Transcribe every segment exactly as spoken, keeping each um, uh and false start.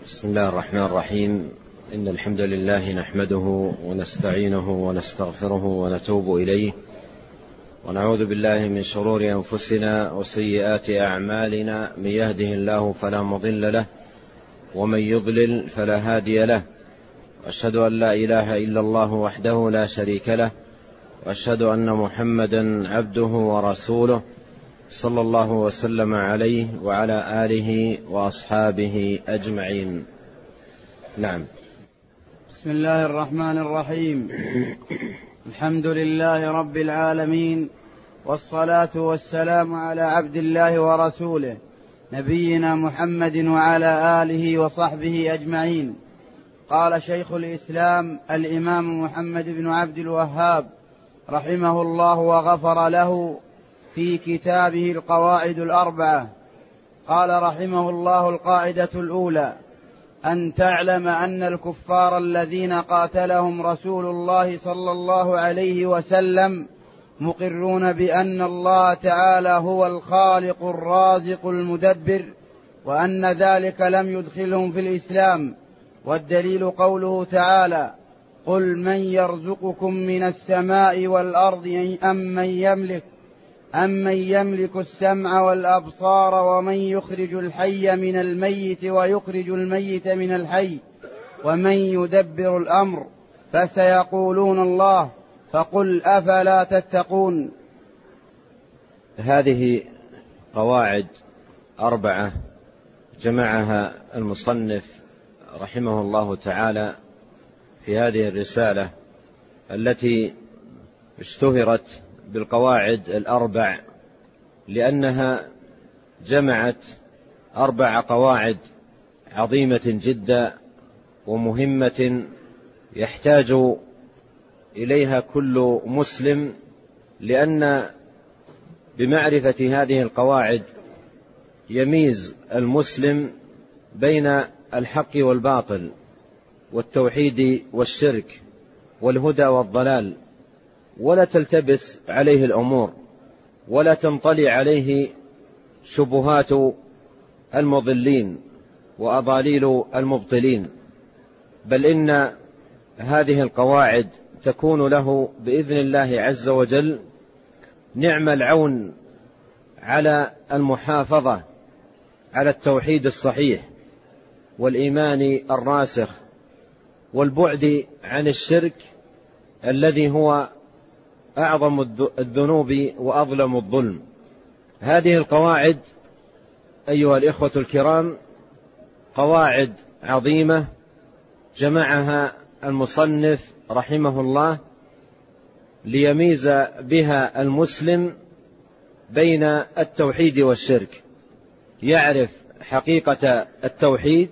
بسم الله الرحمن الرحيم. إن الحمد لله نحمده ونستعينه ونستغفره ونتوب إليه، ونعوذ بالله من شرور أنفسنا وسيئات أعمالنا. من يهده الله فلا مضل له، ومن يضلل فلا هادي له. وأشهد أن لا إله إلا الله وحده لا شريك له، وأشهد أن محمدا عبده ورسوله صلى الله وسلم عليه وعلى آله وأصحابه أجمعين. نعم. بسم الله الرحمن الرحيم. الحمد لله رب العالمين، والصلاة والسلام على عبد الله ورسوله نبينا محمد وعلى آله وصحبه أجمعين. قال شيخ الإسلام الإمام محمد بن عبد الوهاب رحمه الله وغفر له في كتابه القواعد الأربعة، قال رحمه الله: القاعدة الأولى: أن تعلم أن الكفار الذين قاتلهم رسول الله صلى الله عليه وسلم مقرون بأن الله تعالى هو الخالق الرازق المدبر، وأن ذلك لم يدخلهم في الإسلام. والدليل قوله تعالى: قل من يرزقكم من السماء والأرض أم من يملك أمن يملك السمع والأبصار ومن يخرج الحي من الميت ويخرج الميت من الحي ومن يدبر الأمر، فسيقولون الله، فقل أفلا تتقون. هذه قواعد أربعة جمعها المصنف رحمه الله تعالى في هذه الرسالة التي اشتهرت بالقواعد الأربع، لأنها جمعت أربع قواعد عظيمة جدا ومهمة يحتاج إليها كل مسلم، لأن بمعرفة هذه القواعد يميز المسلم بين الحق والباطل، والتوحيد والشرك، والهدى والضلال، ولا تلتبس عليه الأمور، ولا تنطلي عليه شبهات المضلين وأضاليل المبطلين، بل إن هذه القواعد تكون له بإذن الله عز وجل نعم العون على المحافظة على التوحيد الصحيح والإيمان الراسخ، والبعد عن الشرك الذي هو أعظم الذنوب وأظلم الظلم. هذه القواعد أيها الإخوة الكرام قواعد عظيمة جمعها المصنف رحمه الله ليميز بها المسلم بين التوحيد والشرك، يعرف حقيقة التوحيد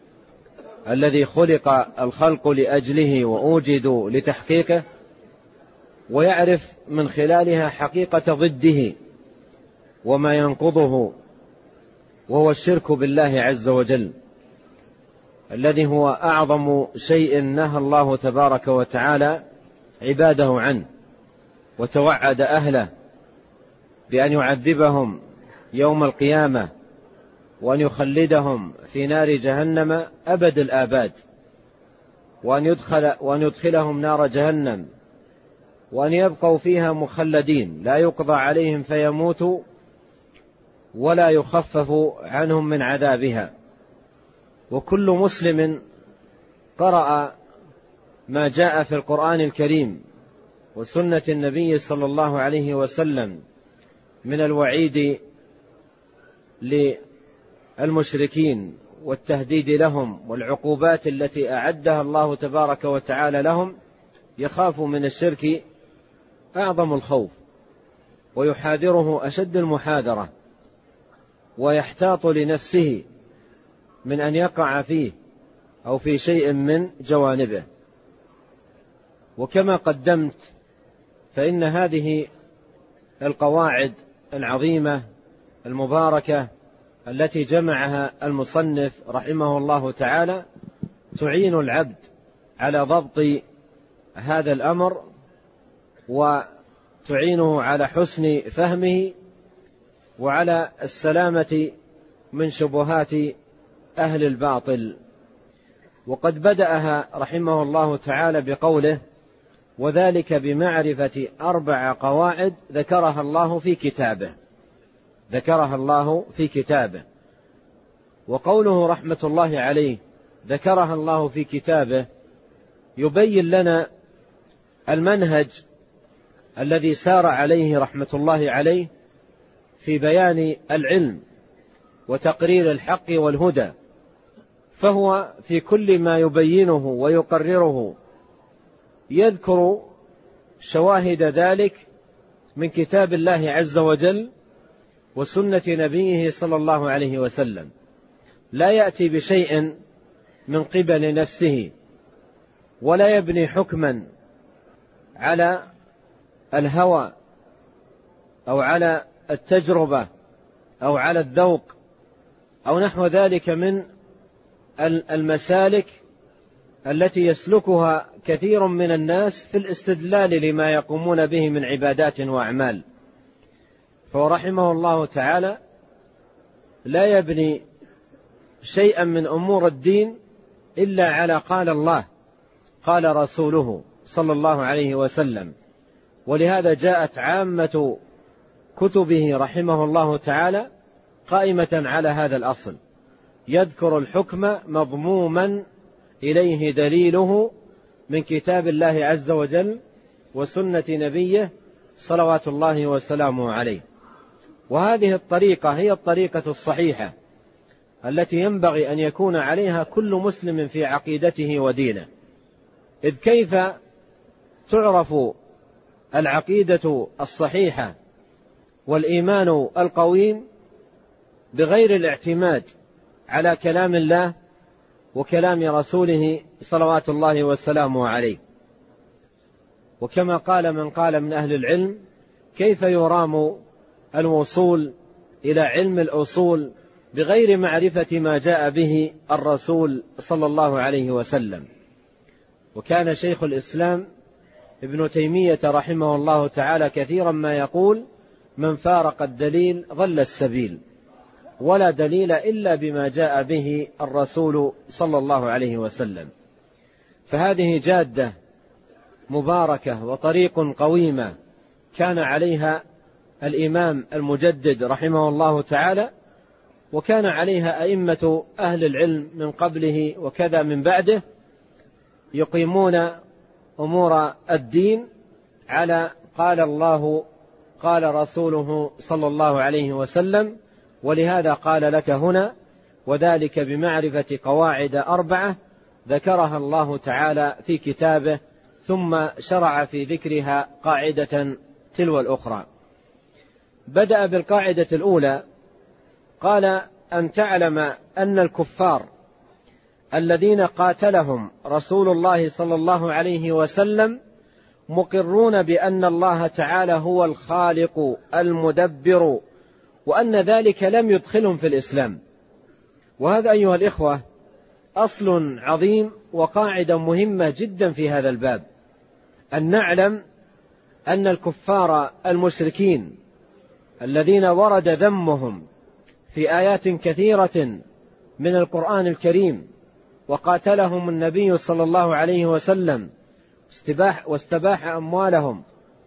الذي خلق الخلق لأجله وأوجدوا لتحقيقه، ويعرف من خلالها حقيقة ضده وما ينقضه، وهو الشرك بالله عز وجل الذي هو أعظم شيء نهى الله تبارك وتعالى عباده عنه، وتوعد أهله بأن يعذبهم يوم القيامة وأن يخلدهم في نار جهنم أبد الآباد، وأن يدخل وأن يدخلهم نار جهنم وأن يبقوا فيها مخلدين لا يقضى عليهم فيموتوا ولا يخفف عنهم من عذابها. وكل مسلم قرأ ما جاء في القرآن الكريم وسنة النبي صلى الله عليه وسلم من الوعيد للمشركين والتهديد لهم والعقوبات التي أعدها الله تبارك وتعالى لهم، يخاف من الشرك أعظم الخوف، ويحاذره أشد المحاذرة، ويحتاط لنفسه من أن يقع فيه أو في شيء من جوانبه. وكما قدمت فإن هذه القواعد العظيمة المباركة التي جمعها المصنف رحمه الله تعالى تعين العبد على ضبط هذا الأمر، وتعينه على حسن فهمه وعلى السلامة من شبهات أهل الباطل وقد بدأها رحمه الله تعالى بقوله: وذلك بمعرفة أربع قواعد ذكرها الله في كتابه ذكرها الله في كتابه وقوله رحمة الله عليه ذكرها الله في كتابه يبين لنا المنهج الذي سار عليه رحمة الله عليه في بيان العلم وتقرير الحق والهدى، فهو في كل ما يبينه ويقرره يذكر شواهد ذلك من كتاب الله عز وجل وسنة نبيه صلى الله عليه وسلم، لا يأتي بشيء من قبل نفسه ولا يبني حكما على الهوى أو على التجربة أو على الذوق أو نحو ذلك من المسالك التي يسلكها كثير من الناس في الاستدلال لما يقومون به من عبادات وأعمال. فرحمه الله تعالى لا يبني شيئا من أمور الدين إلا على قال الله قال رسوله صلى الله عليه وسلم، ولهذا جاءت عامة كتبه رحمه الله تعالى قائمة على هذا الأصل، يذكر الحكم مضموما إليه دليله من كتاب الله عز وجل وسنة نبيه صلوات الله وسلامه عليه. وهذه الطريقة هي الطريقة الصحيحة التي ينبغي أن يكون عليها كل مسلم في عقيدته ودينه. إذ كيف تعرف العقيدة الصحيحة والإيمان القويم بغير الاعتماد على كلام الله وكلام رسوله صلوات الله وسلامه عليه؟ وكما قال من قال من أهل العلم: كيف يرام الوصول إلى علم الأصول بغير معرفة ما جاء به الرسول صلى الله عليه وسلم؟ وكان شيخ الإسلام ابن تيمية رحمه الله تعالى كثيرا ما يقول: من فارق الدليل ضل السبيل، ولا دليل إلا بما جاء به الرسول صلى الله عليه وسلم. فهذه جادة مباركة وطريق قويمة كان عليها الإمام المجدد رحمه الله تعالى، وكان عليها أئمة أهل العلم من قبله وكذا من بعده، يقيمون أمور الدين على قال الله قال رسوله صلى الله عليه وسلم. ولهذا قال لك هنا: وذلك بمعرفة قواعد أربعة ذكرها الله تعالى في كتابه، ثم شرع في ذكرها قاعدة تلو الأخرى. بدأ بالقاعدة الأولى، قال: أن تعلم أن الكفار الذين قاتلهم رسول الله صلى الله عليه وسلم مقرون بأن الله تعالى هو الخالق المدبر، وأن ذلك لم يدخلهم في الإسلام. وهذا أيها الإخوة أصل عظيم وقاعدة مهمة جدا في هذا الباب، أن نعلم أن الكفار المشركين الذين ورد ذمهم في آيات كثيرة من القرآن الكريم وقاتلهم النبي صلى الله عليه وسلم واستباح أموالهم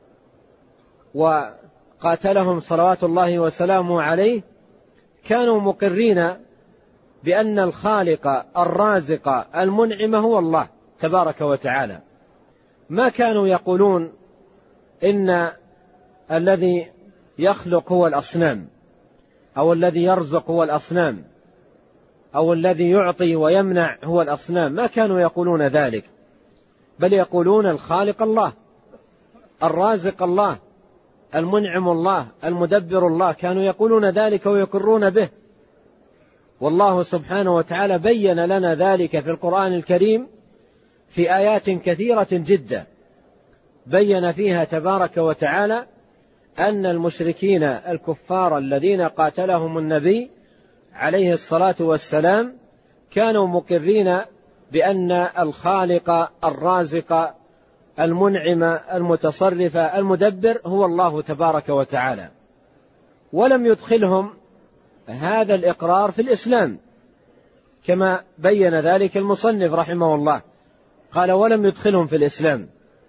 وقاتلهم صلوات الله وسلامه عليه، كانوا مقرين بأن الخالق الرازق المنعم هو الله تبارك وتعالى. ما كانوا يقولون إن الذي يخلق هو الأصنام، أو الذي يرزق هو الأصنام، أو الذي يعطي ويمنع هو الأصنام. ما كانوا يقولون ذلك، بل يقولون الخالق الله، الرازق الله، المنعم الله، المدبر الله. كانوا يقولون ذلك ويقرون به، والله سبحانه وتعالى بين لنا ذلك في القرآن الكريم في آيات كثيرة جدا، بين فيها تبارك وتعالى أن المشركين الكفار الذين قاتلهم النبي عليه الصلاة والسلام كانوا مقرين بأن الخالق الرازق المنعم المتصرف المدبر هو الله تبارك وتعالى، ولم يدخلهم هذا الإقرار في الإسلام، كما بين ذلك المصنف رحمه الله، قال ولم يدخلهم في الإسلام،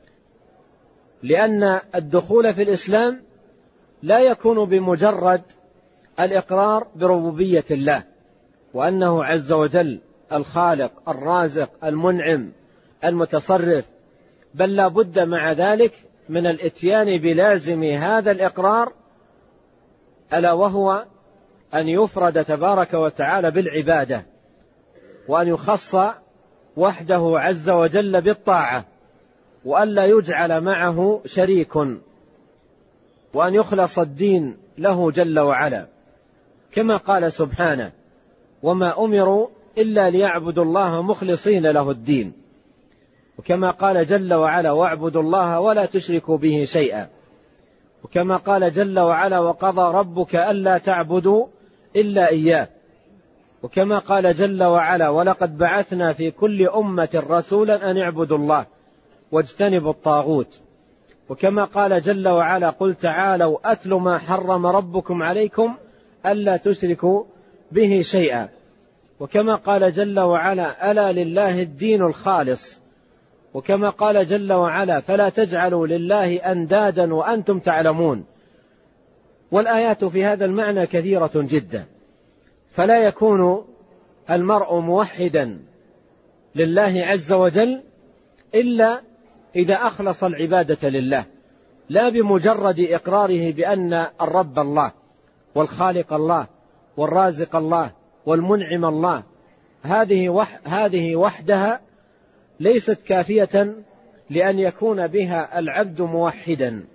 لأن الدخول في الإسلام لا يكون بمجرد الإقرار بربوبية الله وأنه عز وجل الخالق الرازق المنعم المتصرف، بل لا بد مع ذلك من الإتيان بلازم هذا الإقرار، ألا وهو أن يفرد تبارك وتعالى بالعبادة، وأن يخص وحده عز وجل بالطاعة، وأن لا يجعل معه شريك، وأن يخلص الدين له جل وعلا، كما قال سبحانه وما أمروا إلا ليعبدوا الله مخلصين له الدين، وكما قال جل وعلا واعبدوا الله ولا تشركوا به شيئا، وكما قال جل وعلا وقضى ربك ألا تعبدوا إلا إياه، وكما قال جل وعلا ولقد بعثنا في كل أمة رسولا أن اعبدوا الله واجتنبوا الطاغوت، وكما قال جل وعلا قل تعالوا أتل ما حرم ربكم عليكم ألا تشركوا به شيئا، وكما قال جل وعلا ألا لله الدين الخالص، وكما قال جل وعلا فلا تجعلوا لله أندادا وأنتم تعلمون. والآيات في هذا المعنى كثيرة جدا، فلا يكون المرء موحدا لله عز وجل إلا إذا أخلص العبادة لله، لا بمجرد إقراره بأن الرب الله والخالق الله والرازق الله والمنعم الله، هذه وح هذه وحدها ليست كافية لأن يكون بها العبد موحدا،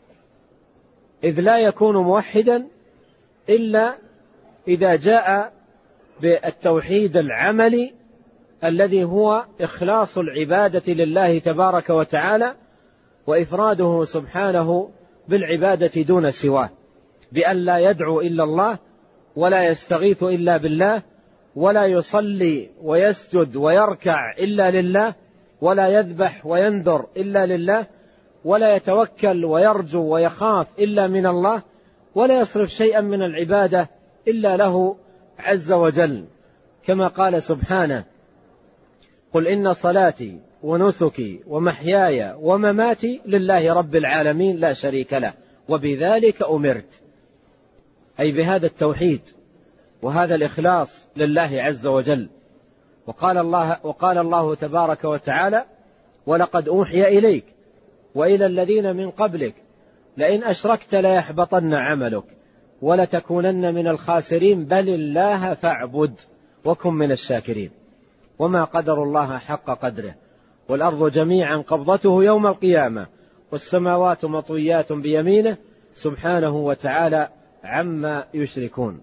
إذ لا يكون موحدا إلا إذا جاء بالتوحيد العملي الذي هو إخلاص العبادة لله تبارك وتعالى، وإفراده سبحانه بالعبادة دون سواه، بأن لا يدعو إلا الله، ولا يستغيث إلا بالله، ولا يصلي ويسجد ويركع إلا لله، ولا يذبح وينذر إلا لله، ولا يتوكل ويرجو ويخاف إلا من الله، ولا يصرف شيئا من العبادة إلا له عز وجل، كما قال سبحانه قل إن صلاتي ونسكي ومحياي ومماتي لله رب العالمين لا شريك له وبذلك أمرت، أي بهذا التوحيد وهذا الإخلاص لله عز وجل. وقال الله, وقال الله تبارك وتعالى ولقد أوحي إليك وإلى الذين من قبلك لئن أشركت ليحبطن عملك ولتكونن من الخاسرين بل الله فاعبد وكن من الشاكرين وما قدر الله حق قدره والأرض جميعا قبضته يوم القيامة والسماوات مطويات بيمينه سبحانه وتعالى عما يشركون.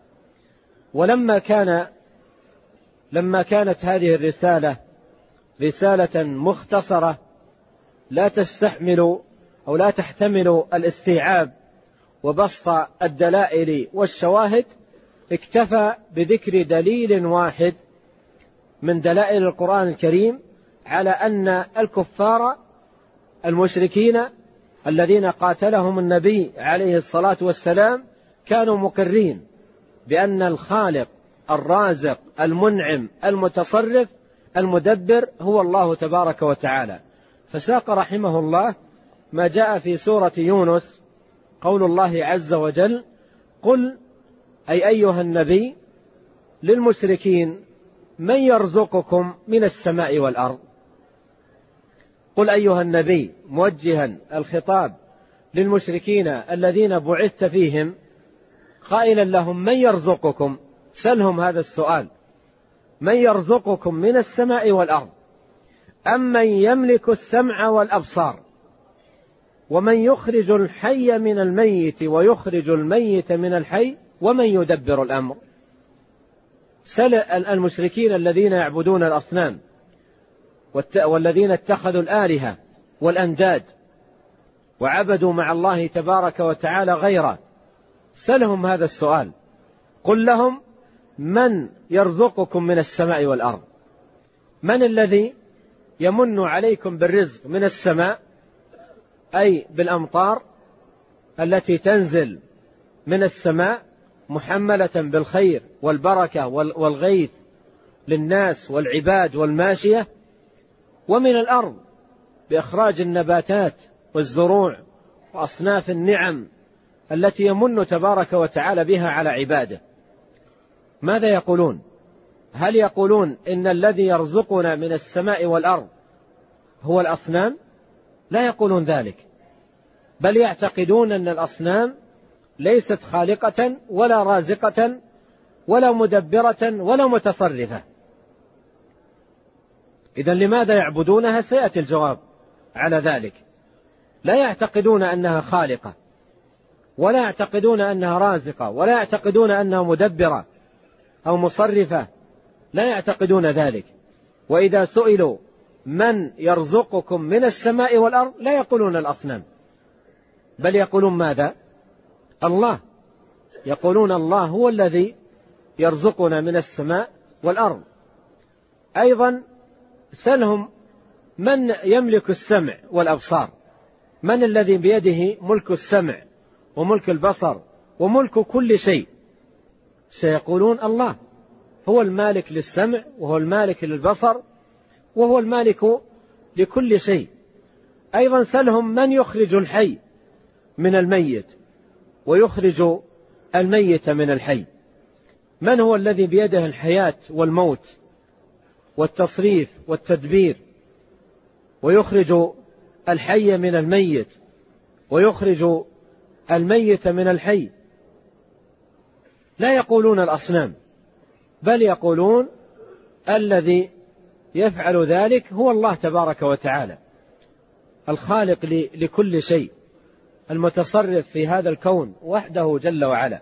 ولما كان لما كانت هذه الرسالة رسالة مختصرة لا تستحمل أو لا تحتمل الاستيعاب وبسط الدلائل والشواهد، اكتفى بذكر دليل واحد من دلائل القرآن الكريم على أن الكفار المشركين الذين قاتلهم النبي عليه الصلاة والسلام كانوا مقرين بأن الخالق الرازق المنعم المتصرف المدبر هو الله تبارك وتعالى. فساق رحمه الله ما جاء في سورة يونس قول الله عز وجل قل أي أيها النبي للمشركين من يرزقكم من السماء والأرض. قل أيها النبي موجها الخطاب للمشركين الذين بعثت فيهم قائلا لهم من يرزقكم، سلهم هذا السؤال، من يرزقكم من السماء والأرض أم من يملك السمع والأبصار ومن يخرج الحي من الميت ويخرج الميت من الحي ومن يدبر الأمر. سل المشركين الذين يعبدون الأصنام والذين اتخذوا الآلهة والأنداد وعبدوا مع الله تبارك وتعالى غيره، سلهم هذا السؤال، قل لهم من يرزقكم من السماء والأرض، من الذي يمن عليكم بالرزق من السماء أي بالأمطار التي تنزل من السماء محملة بالخير والبركة والغيث للناس والعباد والماشية، ومن الأرض بإخراج النباتات والزروع وأصناف النعم التي يمن تبارك وتعالى بها على عباده. ماذا يقولون؟ هل يقولون إن الذي يرزقنا من السماء والأرض هو الأصنام؟ لا يقولون ذلك، بل يعتقدون أن الأصنام ليست خالقة ولا رازقة ولا مدبرة ولا متصرفة. إذن لماذا يعبدونها؟ سيأتي الجواب على ذلك. لا يعتقدون أنها خالقة، ولا يعتقدون أنها رازقة، ولا يعتقدون أنها مدبرة أو مصرفة، لا يعتقدون ذلك. وإذا سئلوا من يرزقكم من السماء والأرض لا يقولون الأصنام، بل يقولون ماذا؟ الله. يقولون الله هو الذي يرزقنا من السماء والأرض. أيضا سلهم من يملك السمع والأبصار، من الذي بيده ملك السمع وملك البصر وملك كل شيء؟ سيقولون الله هو المالك للسمع وهو المالك للبصر وهو المالك لكل شيء. أيضا سلهم من يخرج الحي من الميت ويخرج الميت من الحي، من هو الذي بيده الحياة والموت والتصريف والتدبير، ويخرج الحي من الميت ويخرج الميت من الحي؟ لا يقولون الأصنام، بل يقولون الذي يفعل ذلك هو الله تبارك وتعالى، الخالق لكل شيء، المتصرف في هذا الكون وحده جل وعلا.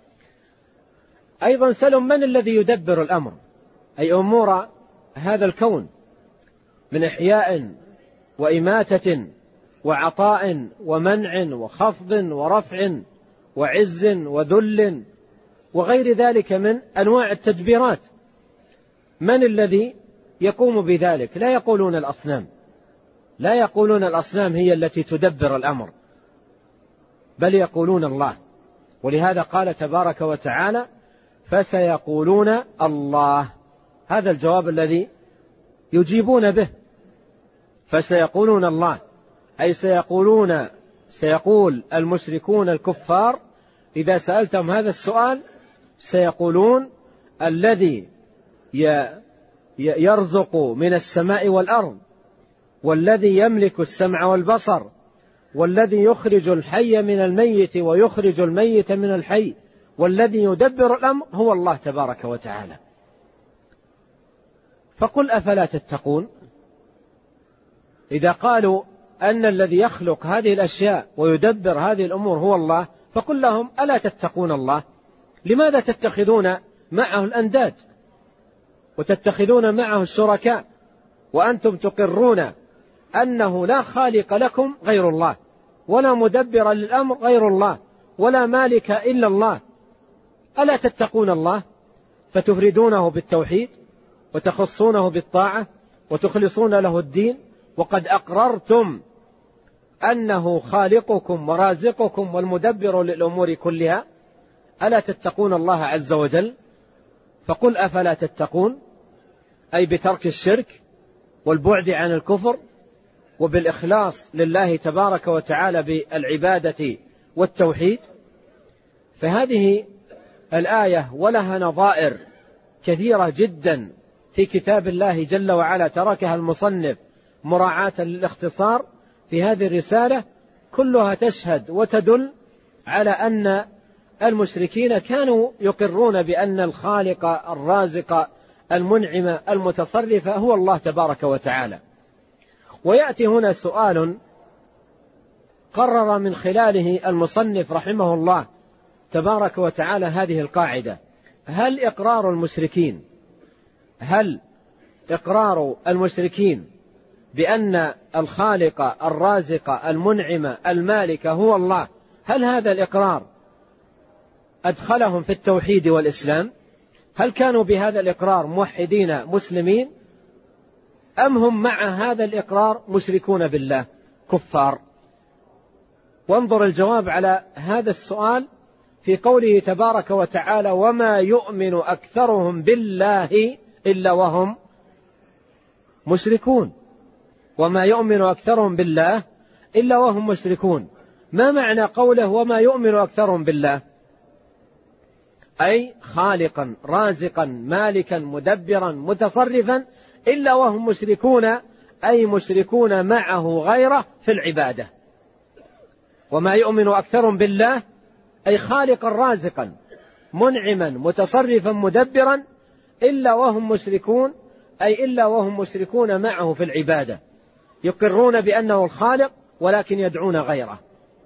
أيضا سلم من الذي يدبر الأمر، أي أمور هذا الكون، من إحياء وإماتة وعطاء ومنع وخفض ورفع وعز وذل وغير ذلك من أنواع التدبيرات. من الذي يقوم بذلك؟ لا يقولون الأصنام، لا يقولون الأصنام هي التي تدبر الأمر، بل يقولون الله. ولهذا قال تبارك وتعالى فسيقولون الله. هذا الجواب الذي يجيبون به، فسيقولون الله، أي سيقولون سيقول المشركون الكفار إذا سألتم هذا السؤال سيقولون الذي يرزق من السماء والأرض، والذي يملك السمع والبصر، والذي يخرج الحي من الميت ويخرج الميت من الحي، والذي يدبر الأمر هو الله تبارك وتعالى. فقل أفلا تتقون؟ إذا قالوا أن الذي يخلق هذه الأشياء ويدبر هذه الأمور هو الله، فقل لهم ألا تتقون الله؟ لماذا تتخذون معه الأنداد وتتخذون معه الشركاء وأنتم تقرون أنه لا خالق لكم غير الله، ولا مدبر للأمر غير الله، ولا مالك إلا الله؟ ألا تتقون الله فتفردونه بالتوحيد وتخصونه بالطاعة وتخلصون له الدين، وقد أقررتم أنه خالقكم ورازقكم والمدبر للأمور كلها؟ ألا تتقون الله عز وجل؟ فقل أفلا تتقون، أي بترك الشرك والبعد عن الكفر وبالإخلاص لله تبارك وتعالى بالعبادة والتوحيد. فهذه الآية ولها نظائر كثيرة جدا في كتاب الله جل وعلا تركها المصنف مراعاة للاختصار في هذه الرسالة، كلها تشهد وتدل على أن المشركين كانوا يقرون بأن الخالق الرازق المنعم المتصرف هو الله تبارك وتعالى. ويأتي هنا سؤال قرر من خلاله المصنف رحمه الله تبارك وتعالى هذه القاعدة: هل إقرار المشركين هل إقرار المشركين بأن الخالق الرازق المنعم المالك هو الله، هل هذا الإقرار أدخلهم في التوحيد والإسلام؟ هل كانوا بهذا الإقرار موحدين مسلمين، أم هم مع هذا الإقرار مشركون بالله كفار؟ وانظر الجواب على هذا السؤال في قوله تبارك وتعالى: وما يؤمن أكثرهم بالله إلا وهم مشركون، وما يؤمن أكثرهم بالله إلا وهم مشركون. ما معنى قوله وما يؤمن أكثرهم بالله؟ أي خالقا رازقا مالكا مدبرا متصرفا إلا وهم مشركون، أي مشركون معه غيره في العبادة. وما يؤمن أكثرهم بالله أي خالقا رازقا منعما متصرفا مدبرا إلا وهم مشركون، أي إلا وهم مشركون معه في العبادة، يقرون بأنه الخالق ولكن يدعون غيره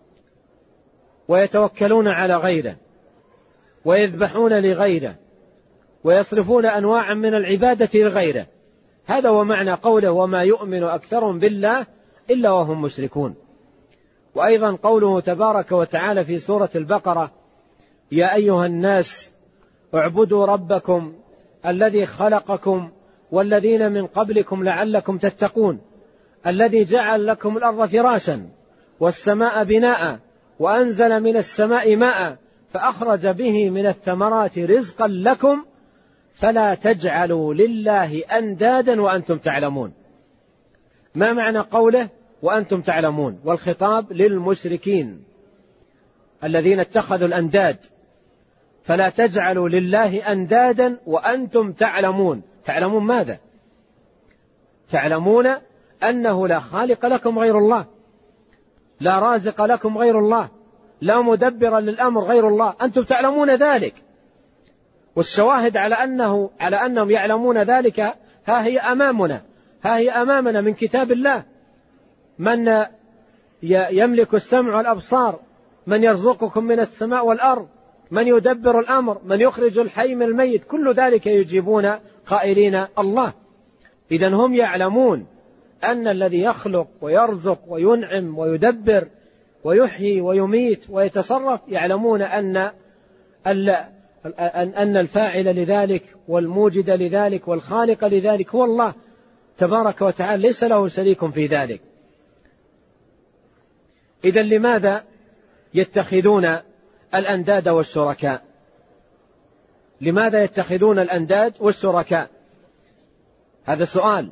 ويتوكلون على غيره ويذبحون لغيره ويصرفون أنواعا من العبادة لغيره. هذا هو معنى قوله وما يؤمن أكثرهم بالله إلا وهم مشركون. وأيضا قوله تبارك وتعالى في سورة البقرة يا أيها الناس اعبدوا ربكم الذي خلقكم والذين من قبلكم لعلكم تتقون الذي جعل لكم الأرض فراشا والسماء بناء وأنزل من السماء ماء فأخرج به من الثمرات رزقا لكم فلا تجعلوا لله أندادا وأنتم تعلمون. ما معنى قوله وأنتم تعلمون؟ والخطاب للمشركين الذين اتخذوا الأنداد، فلا تجعلوا لله أندادا وأنتم تعلمون. تعلمون ماذا؟ تعلمون أنه لا خالق لكم غير الله، لا رازق لكم غير الله، لا مدبر للأمر غير الله، أنتم تعلمون ذلك. والشواهد على أنه على أنهم يعلمون ذلك ها هي أمامنا، ها هي أمامنا من كتاب الله. من يملك السمع والأبصار، من يرزقكم من السماء والأرض، من يدبر الأمر، من يخرج الحي من الميت، كل ذلك يجيبون قائلين الله. إذن هم يعلمون أن الذي يخلق ويرزق وينعم ويدبر ويحيي ويميت ويتصرف، يعلمون أن أن الفاعل لذلك والموجد لذلك والخالق لذلك هو الله تبارك وتعالى، ليس له شريك في ذلك. إذن لماذا يتخذون الأنداد والشركاء؟ لماذا يتخذون الأنداد والشركاء؟ هذا سؤال.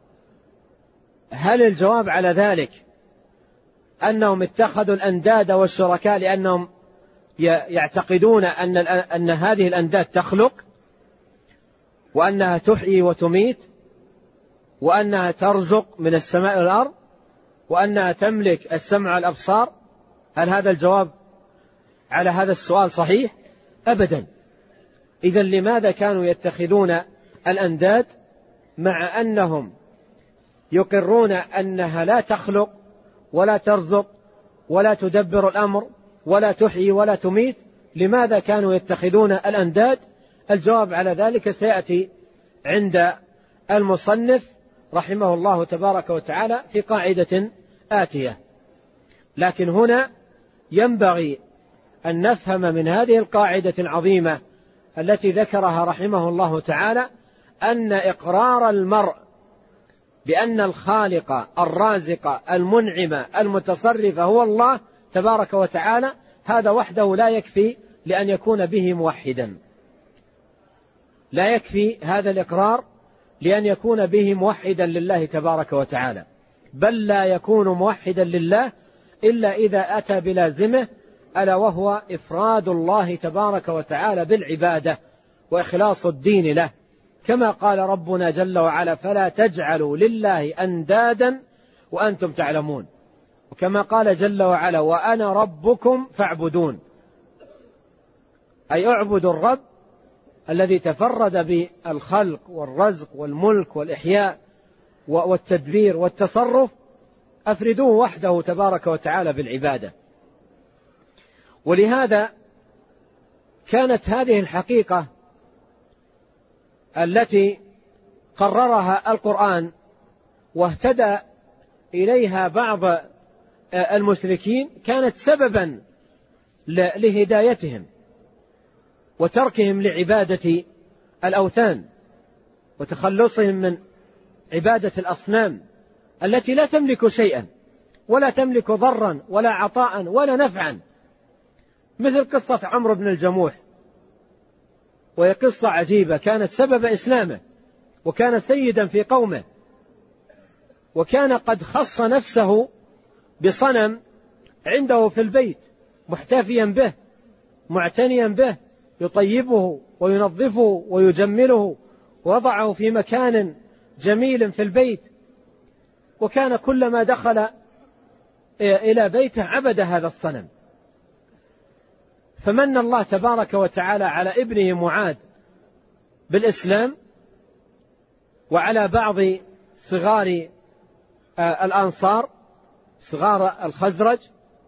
هل الجواب على ذلك أنهم اتخذوا الأنداد والشركاء لأنهم يعتقدون أن أن هذه الأنداد تخلق وأنها تحيي وتميت وأنها ترزق من السماء والأرض وأنها تملك السمع والأبصار؟ هل هذا الجواب على هذا السؤال صحيح؟ أبدا. إذن لماذا كانوا يتخذون الأنداد مع أنهم يقرون أنها لا تخلق ولا ترزق ولا تدبر الأمر ولا تحيي ولا تميت؟ لماذا كانوا يتخذون الأنداد؟ الجواب على ذلك سيأتي عند المصنف رحمه الله تبارك وتعالى في قاعدة آتية. لكن هنا ينبغي أن نفهم من هذه القاعدة العظيمة التي ذكرها رحمه الله تعالى أن إقرار المرء بأن الخالق الرازق المنعم المتصرف هو الله تبارك وتعالى هذا وحده لا يكفي لأن يكون به موحدا. لا يكفي هذا الإقرار لأن يكون به موحدا لله تبارك وتعالى، بل لا يكون موحدا لله إلا إذا أتى بلازمه، ألا وهو إفراد الله تبارك وتعالى بالعبادة وإخلاص الدين له، كما قال ربنا جل وعلا فلا تجعلوا لله أندادا وأنتم تعلمون، وكما قال جل وعلا وأنا ربكم فاعبدون، أي اعبدوا الرب الذي تفرد بالخلق والرزق والملك والإحياء والتدبير والتصرف، أفردوه وحده تبارك وتعالى بالعبادة. ولهذا كانت هذه الحقيقة التي قررها القرآن واهتدى إليها بعض المشركين كانت سببا لهدايتهم وتركهم لعبادة الأوثان وتخلصهم من عبادة الأصنام التي لا تملك شيئا ولا تملك ضرا ولا عطاء ولا نفعا، مثل قصة عمرو بن الجموح، وهي قصة عجيبة كانت سبب إسلامه. وكان سيدا في قومه، وكان قد خص نفسه بصنم عنده في البيت محتفيا به معتنيا به، يطيبه وينظفه ويجمله ووضعه في مكان جميل في البيت، وكان كلما دخل إلى بيته عبد هذا الصنم. فمن الله تبارك وتعالى على ابنه معاذ بالإسلام، وعلى بعض صغار الأنصار صغار الخزرج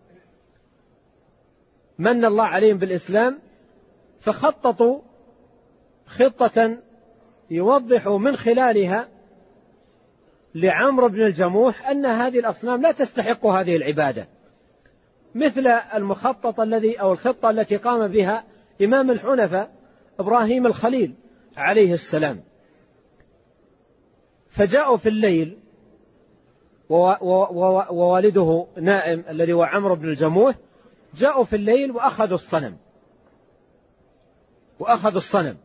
من الله عليهم بالإسلام، فخططوا خطة يوضح من خلالها لعمرو بن الجموح أن هذه الأصنام لا تستحق هذه العبادة، مثل المخطط الذي أو الخطة التي قام بها إمام الحنفاء إبراهيم الخليل عليه السلام. فجاءوا في الليل ووالده نائم الذي هو عمرو بن الجموح، جاءوا في الليل وأخذوا الصنم وأخذوا الصنم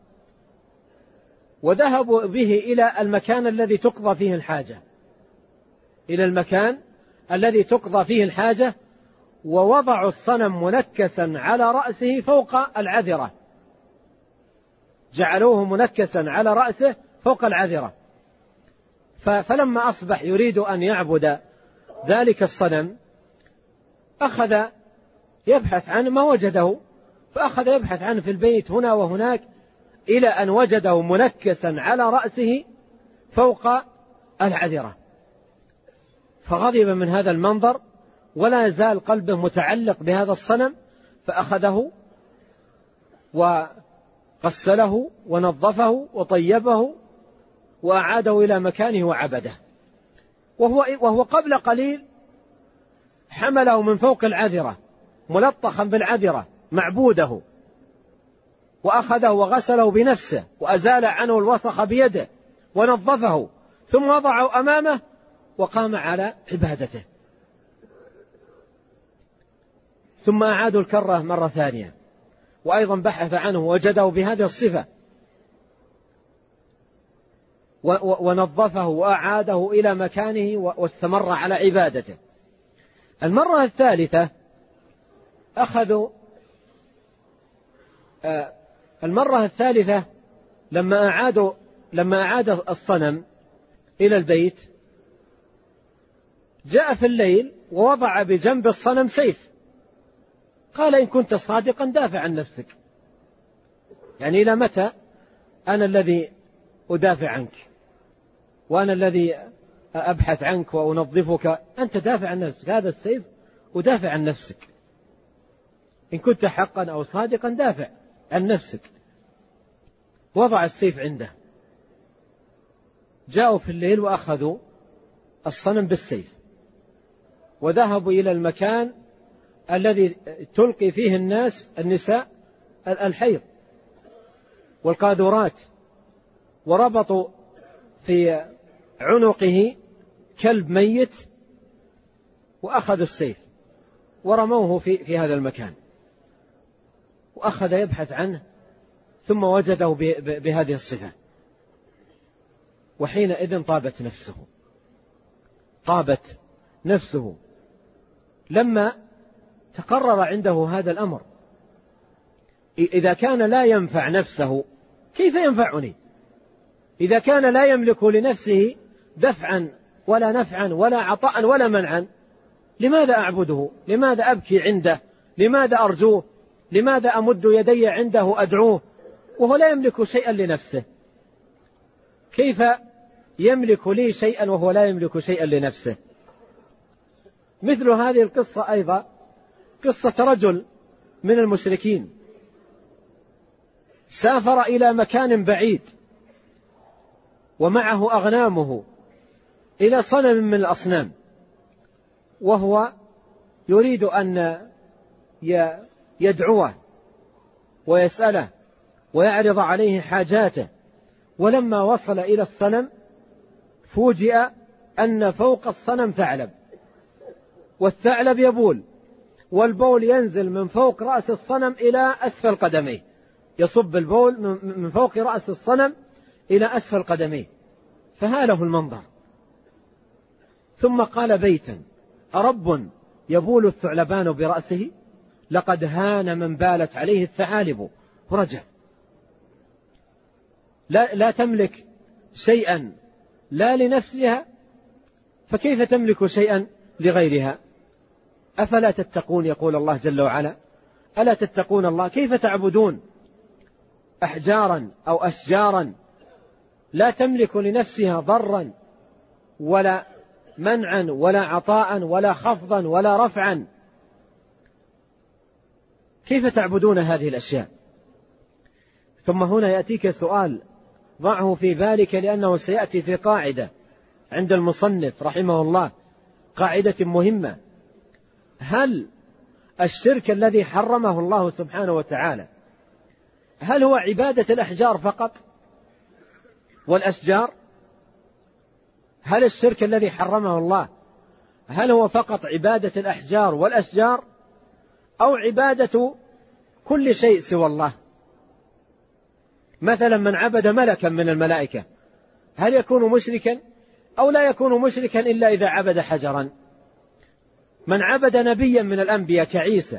وذهبوا به إلى المكان الذي تقضى فيه الحاجة إلى المكان الذي تقضى فيه الحاجة ووضعوا الصنم منكسا على رأسه فوق العذرة، جعلوه منكسا على رأسه فوق العذرة. فلما أصبح يريد أن يعبد ذلك الصنم أخذ يبحث عنه ما وجده، فأخذ يبحث عنه في البيت هنا وهناك إلى أن وجده منكسا على رأسه فوق العذرة، فغضب من هذا المنظر ولا يزال قلبه متعلق بهذا الصنم، فأخذه وغسله ونظفه وطيبه وأعاده إلى مكانه وعبده. وهو, وهو قبل قليل حمله من فوق العذرة ملطخا بالعذرة معبوده، وأخذه وغسله بنفسه وأزال عنه الوسخ بيده ونظفه، ثم وضعه أمامه وقام على عبادته. ثم أعادوا الكرة مرة ثانية وأيضا بحث عنه وجده بهذه الصفة ونظفه وأعاده إلى مكانه واستمر على عبادته. المرة الثالثة أخذوا المرة الثالثة لما أعادوا لما أعاد الصنم إلى البيت جاء في الليل ووضع بجنب الصنم سيف، قال إن كنت صادقا دافع عن نفسك، يعني إلى متى أنا الذي أدافع عنك وأنا الذي أبحث عنك وأنظفك، أنت دافع عن نفسك، هذا السيف ودافع عن نفسك، إن كنت حقا أو صادقا دافع عن نفسك. وضع السيف عنده. جاءوا في الليل وأخذوا الصنم بالسيف وذهبوا إلى المكان الذي تلقي فيه الناس النساء الحيض والقاذورات، وربطوا في عنقه كلب ميت وأخذوا السيف ورموه في, في هذا المكان، وأخذ يبحث عنه ثم وجده بهذه الصفة. وحينئذ طابت نفسه طابت نفسه لما تقرر عنده هذا الأمر. إذا كان لا ينفع نفسه كيف ينفعني؟ إذا كان لا يملك لنفسه دفعا ولا نفعا ولا عطاء ولا منعا، لماذا أعبده؟ لماذا أبكي عنده؟ لماذا أرجوه؟ لماذا أمد يدي عنده أدعوه وهو لا يملك شيئا لنفسه؟ كيف يملك لي شيئا وهو لا يملك شيئا لنفسه؟ مثل هذه القصة أيضا قصة رجل من المشركين سافر إلى مكان بعيد ومعه أغنامه إلى صنم من الأصنام، وهو يريد أن يدعوه ويسأله ويعرض عليه حاجاته. ولما وصل إلى الصنم فوجئ أن فوق الصنم ثعلب، والثعلب يبول والبول ينزل من فوق رأس الصنم إلى أسفل قدميه، يصب البول من فوق رأس الصنم إلى أسفل قدميه. فهاله المنظر. ثم قال بيتا: أرب يبول الثعلبان برأسه؟ لقد هان من بالت عليه الثعالب. ورجع. لا, لا تملك شيئا لا لنفسها، فكيف تملك شيئا لغيرها؟ أفلا تتقون؟ يقول الله جل وعلا: ألا تتقون الله؟ كيف تعبدون أحجارا أو أشجارا لا تملك لنفسها ضرا ولا منعا ولا عطاء ولا خفضا ولا رفعا؟ كيف تعبدون هذه الأشياء؟ ثم هنا يأتيك سؤال، ضعه في بالك، لأنه سيأتي في قاعدة عند المصنف رحمه الله، قاعدة مهمة: هل الشرك الذي حرمه الله سبحانه وتعالى هل هو عبادة الأحجار فقط والأشجار؟ هل الشرك الذي حرمه الله هل هو فقط عبادة الأحجار والأشجار، أو عبادة كل شيء سوى الله؟ مثلا من عبد ملكا من الملائكة هل يكون مشركا أو لا يكون مشركا إلا إذا عبد حجرا؟ من عبد نبيا من الأنبياء كعيسى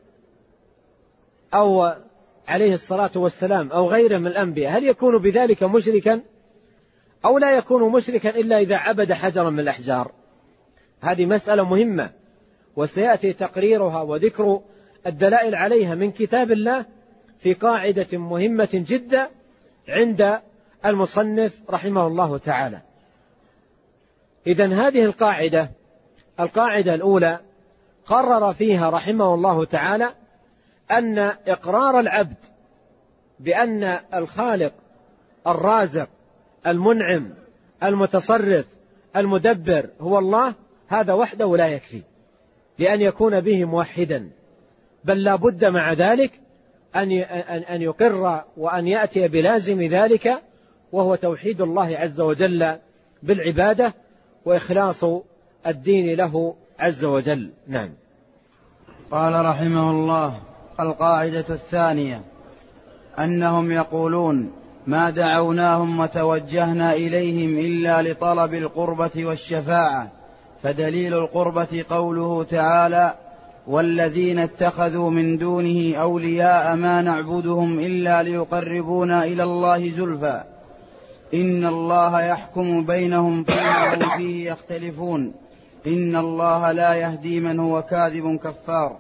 أو عليه الصلاة والسلام أو غيره من الأنبياء هل يكون بذلك مشركا أو لا يكون مشركا إلا إذا عبد حجرا من الأحجار؟ هذه مسألة مهمة، وسيأتي تقريرها وذكر الدلائل عليها من كتاب الله في قاعدة مهمة جدا عند المصنف رحمه الله تعالى. إذن هذه القاعدة القاعدة الأولى قرر فيها رحمه الله تعالى أن إقرار العبد بأن الخالق الرازق المنعم المتصرف المدبر هو الله، هذا وحده لا يكفي لأن يكون به موحدا، بل لا بد مع ذلك أن يقر وأن يأتي بلازم ذلك، وهو توحيد الله عز وجل بالعبادة وإخلاص الدين له عز وجل. نعم. قال رحمه الله: القاعدة الثانية أنهم يقولون: ما دعوناهم وتوجهنا إليهم إلا لطلب القربة والشفاعة، فدليل القربة قوله تعالى: والذين اتخذوا من دونه أولياء ما نعبدهم إلا ليقربونا إلى الله زلفى إن الله يحكم بينهم فيما هم فيه يختلفون إن الله لا يهدي من هو كاذب كفار.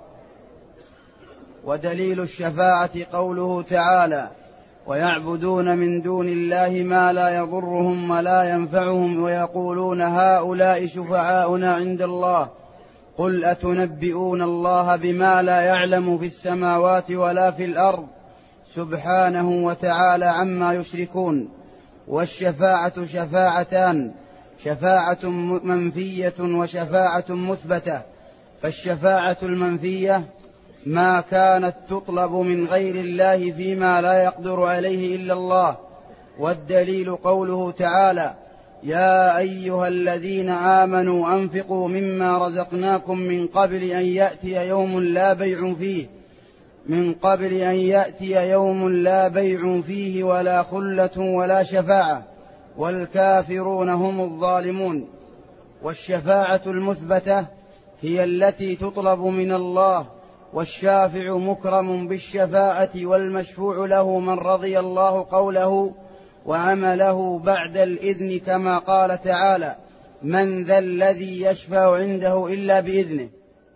ودليل الشفاعة قوله تعالى: ويعبدون من دون الله ما لا يضرهم ولا ينفعهم ويقولون هؤلاء شفعاؤنا عند الله قل أتنبئون الله بما لا يعلم في السماوات ولا في الأرض سبحانه وتعالى عما يشركون. والشفاعة شفاعتان: شفاعة منفية وشفاعة مثبتة. فالشفاعة المنفية ما كانت تطلب من غير الله فيما لا يقدر عليه إلا الله، والدليل قوله تعالى: يا أيها الذين آمنوا أنفقوا مما رزقناكم من قبل أن يأتي يوم لا بيع فيه من قبل أن يأتي يوم لا بيع فيه ولا خلة ولا شفاعة والكافرون هم الظالمون. والشفاعة المثبتة هي التي تطلب من الله، والشافع مكرم بالشفاعة والمشفوع له من رضي الله قوله وعمله بعد الإذن، كما قال تعالى: من ذا الذي يشفع عنده إلا بإذنه.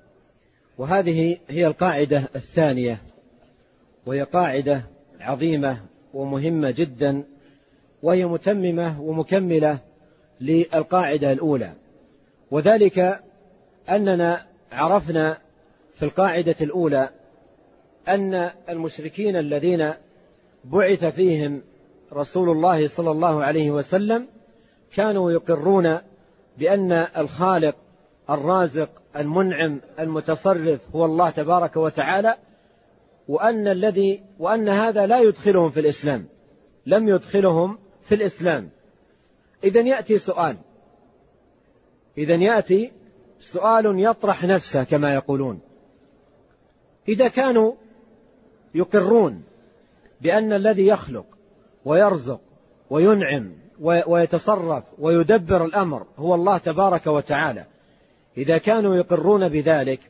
وهذه هي القاعدة الثانية، وهي قاعدة عظيمة ومهمة جدا، وهي متممة ومكملة للقاعدة الأولى، وذلك أننا عرفنا في القاعدة الأولى أن المشركين الذين بعث فيهم رسول الله صلى الله عليه وسلم كانوا يقرون بأن الخالق الرازق المنعم المتصرف هو الله تبارك وتعالى، وأن الذي وأن هذا لا يدخلهم في الإسلام، لم يدخلهم في الإسلام. إذن يأتي سؤال إذن يأتي سؤال يطرح نفسه كما يقولون: إذا كانوا يقرون بأن الذي يخلق ويرزق وينعم ويتصرف ويدبر الأمر هو الله تبارك وتعالى، إذا كانوا يقرون بذلك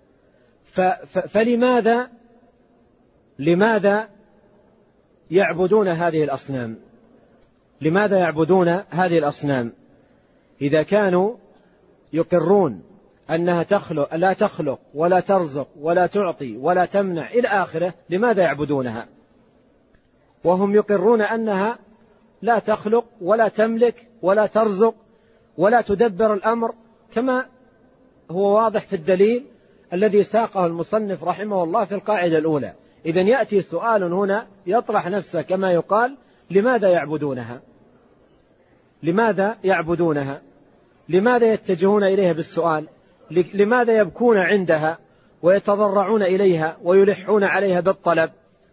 فلماذا لماذا يعبدون هذه الأصنام؟ لماذا يعبدون هذه الأصنام إذا كانوا يقرون أنها تخلق لا تخلق ولا ترزق ولا تعطي ولا تمنع إلى آخره؟ لماذا يعبدونها وهم يقرون أنها لا تخلق ولا تملك ولا ترزق ولا تدبر الأمر كما هو واضح في الدليل الذي ساقه المصنف رحمه الله في القاعدة الأولى؟ إذن يأتي سؤال هنا يطرح نفسه كما يقال: لماذا يعبدونها؟ لماذا يعبدونها؟ لماذا يتجهون إليها بالسؤال؟ لماذا يبكون عندها ويتضرعون إليها ويلحون عليها بالطلب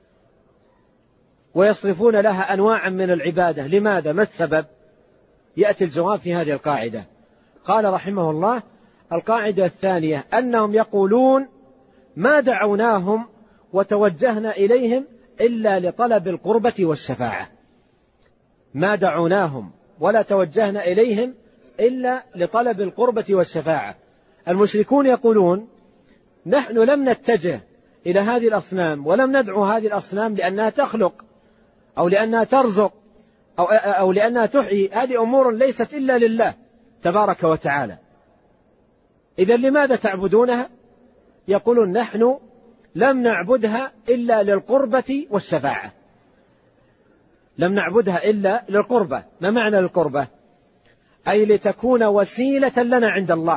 ويصرفون لها أنواعا من العبادة؟ لماذا؟ ما السبب؟ يأتي الجواب في هذه القاعدة. قال رحمه الله: القاعدة الثانية أنهم يقولون: ما دعوناهم وتوجهنا إليهم إلا لطلب القربة والشفاعة. ما دعوناهم ولا توجهنا إليهم إلا لطلب القربة والشفاعة. المشركون يقولون: نحن لم نتجه إلى هذه الأصنام ولم ندعو هذه الأصنام لأنها تخلق أو لأنها ترزق أو, أو لأنها تحيي، هذه أمور ليست إلا لله تبارك وتعالى. إذن لماذا تعبدونها؟ يقولون: نحن لم نعبدها إلا للقربة والشفاعة. لم نعبدها إلا للقربة. ما معنى القربة؟ أي لتكون وسيلة لنا عند الله،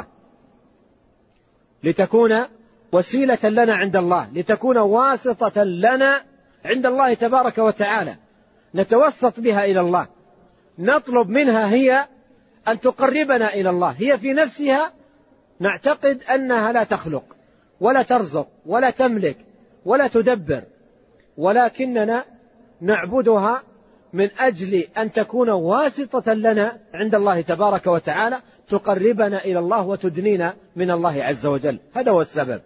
لتكون وسيلة لنا عند الله، لتكون واسطة لنا عند الله تبارك وتعالى، نتوسط بها إلى الله، نطلب منها هي أن تقربنا إلى الله. هي في نفسها نعتقد أنها لا تخلق ولا ترزق ولا تملك ولا تدبر، ولكننا نعبدها من أجل أن تكون واسطة لنا عند الله تبارك وتعالى، تقربنا إلى الله وتدنينا من الله عز وجل. هذا هو السبب.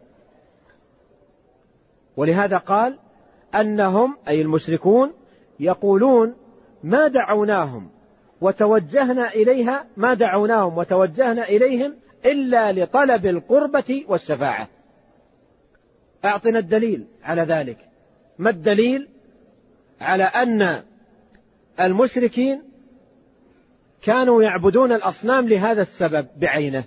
ولهذا قال أنهم أي المشركون يقولون: ما دعوناهم وتوجهنا إليها ما دعوناهم وتوجهنا إليهم إلا لطلب القربة والشفاعة. أعطنا الدليل على ذلك. ما الدليل على أن المشركين كانوا يعبدون الأصنام لهذا السبب بعينه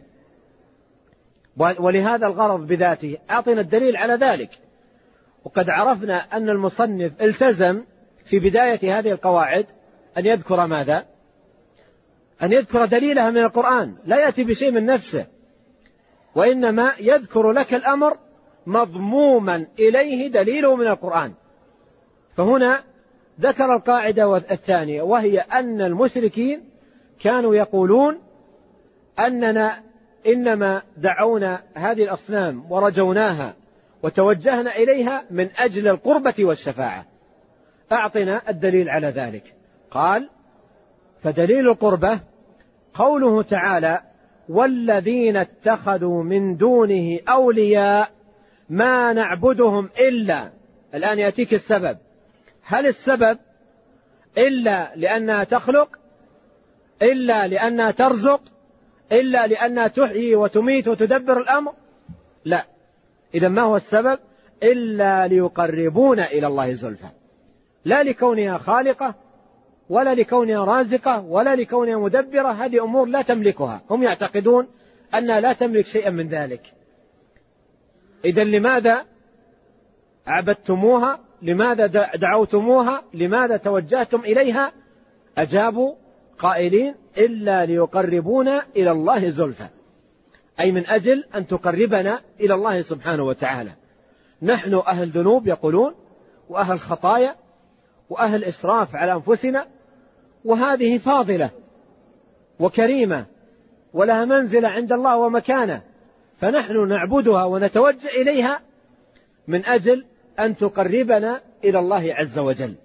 ولهذا الغرض بذاته؟ أعطنا الدليل على ذلك. وقد عرفنا أن المصنف التزم في بداية هذه القواعد أن يذكر ماذا؟ أن يذكر دليلها من القرآن، لا يأتي بشيء من نفسه، وإنما يذكر لك الأمر مضموما إليه دليله من القرآن. فهنا ذكر القاعدة الثانية، وهي أن المشركين كانوا يقولون أننا إنما دعونا هذه الأصنام ورجوناها وتوجهنا إليها من أجل القربة والشفاعة. أعطنا الدليل على ذلك. قال: فدليل القربة قوله تعالى: والذين اتخذوا من دونه أولياء ما نعبدهم إلا. الآن يأتيك السبب. هل السبب إلا لأنها تخلق، إلا لأنها ترزق، إلا لأنها تحيي وتميت وتدبر الأمر؟ لا. إذن ما هو السبب؟ إلا ليقربونا إلى الله زلفى، لا لكونها خالقة ولا لكونها رازقة ولا لكونها مدبرة. هذه أمور لا تملكها، هم يعتقدون أنها لا تملك شيئا من ذلك. إذن لماذا عبدتموها؟ لماذا دعوتموها؟ لماذا توجهتم إليها؟ أجابوا قائلين: إلا ليقربونا إلى الله زلفى، أي من أجل أن تقربنا إلى الله سبحانه وتعالى. نحن أهل ذنوب يقولون، وأهل خطايا، وأهل إسراف على أنفسنا، وهذه فاضلة وكريمة ولها منزلة عند الله ومكانة، فنحن نعبدها ونتوجه إليها من أجل أن تقربنا إلى الله عز وجل.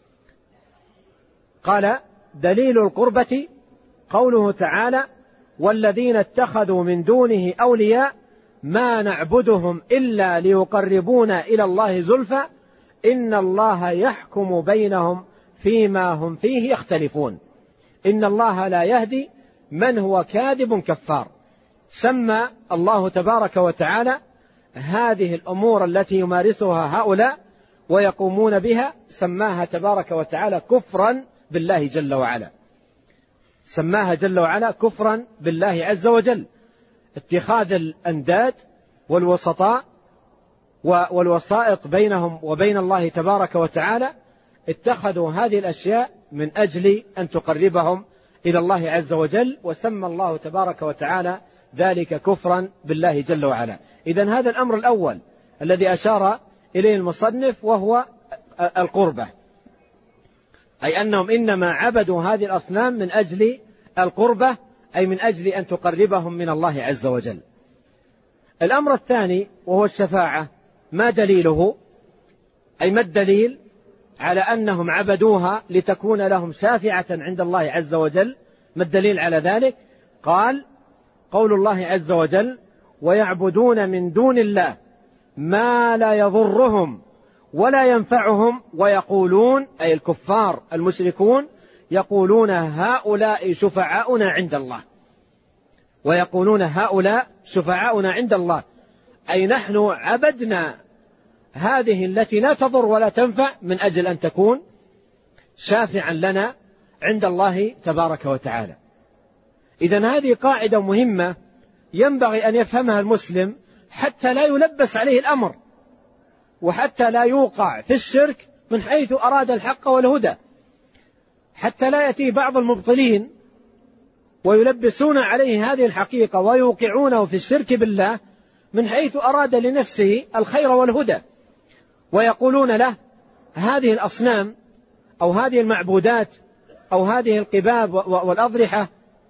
قال: دليل القربة قوله تعالى: والذين اتخذوا من دونه أولياء ما نعبدهم إلا ليقربونا إلى الله زلفى إن الله يحكم بينهم فيما هم فيه يختلفون. إن الله لا يهدي من هو كاذب كفار. سمى الله تبارك وتعالى هذه الأمور التي يمارسها هؤلاء ويقومون بها، سماها تبارك وتعالى كفرا بالله جل وعلا، سماها جل وعلا كفرا بالله عز وجل. اتخاذ الأنداد والوسطاء والوسائط بينهم وبين الله تبارك وتعالى، اتخذوا هذه الأشياء من أجل أن تقربهم إلى الله عز وجل، وسمى الله تبارك وتعالى ذلك كفرا بالله جل وعلا. إذن هذا الأمر الأول الذي أشار إليه المصنف وهو القربة، أي أنهم إنما عبدوا هذه الأصنام من أجل القربة، أي من أجل أن تقربهم من الله عز وجل. الأمر الثاني وهو الشفاعة، ما دليله؟ أي ما الدليل على أنهم عبدوها لتكون لهم شافعة عند الله عز وجل؟ ما الدليل على ذلك؟ قال: قول الله عز وجل: ويعبدون من دون الله ما لا يضرهم ولا ينفعهم ويقولون، أي الكفار المشركون، يقولون هؤلاء شفعاؤنا عند الله، ويقولون هؤلاء شفعاؤنا عند الله، أي نحن عبدنا هذه التي لا تضر ولا تنفع من أجل أن تكون شافعا لنا عند الله تبارك وتعالى. إذن هذه قاعدة مهمة ينبغي أن يفهمها المسلم حتى لا يلبس عليه الأمر، وحتى لا يوقع في الشرك من حيث أراد الحق والهدى، حتى لا يأتي بعض المبطلين ويلبسون عليه هذه الحقيقة ويوقعونه في الشرك بالله من حيث أراد لنفسه الخير والهدى، ويقولون له هذه الأصنام أو هذه المعبودات أو هذه القباب والأضرحة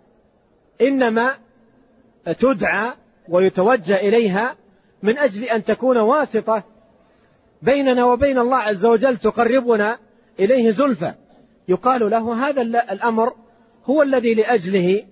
إنما تدعى ويتوجه إليها من أجل أن تكون واسطة بيننا وبين الله عز وجل تقربنا إليه زلفى. يقال له هذا الأمر هو الذي لأجله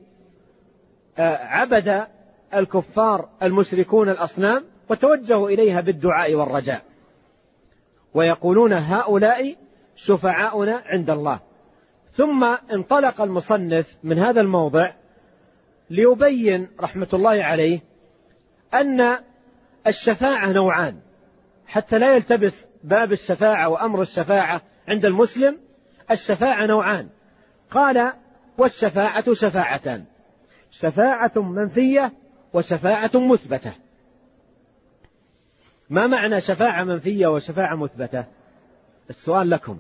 عبد الكفار المشركون الأصنام وتوجهوا إليها بالدعاء والرجاء، ويقولون هؤلاء شفعاؤنا عند الله. ثم انطلق المصنف من هذا الموضع ليبين رحمة الله عليه أن الشفاعة نوعان، حتى لا يلتبس باب الشفاعة وأمر الشفاعة عند المسلم. الشفاعة نوعان، قال: والشفاعة شفاعتان، شفاعة منفية وشفاعة مثبتة. ما معنى شفاعة منفية وشفاعة مثبتة؟ السؤال لكم،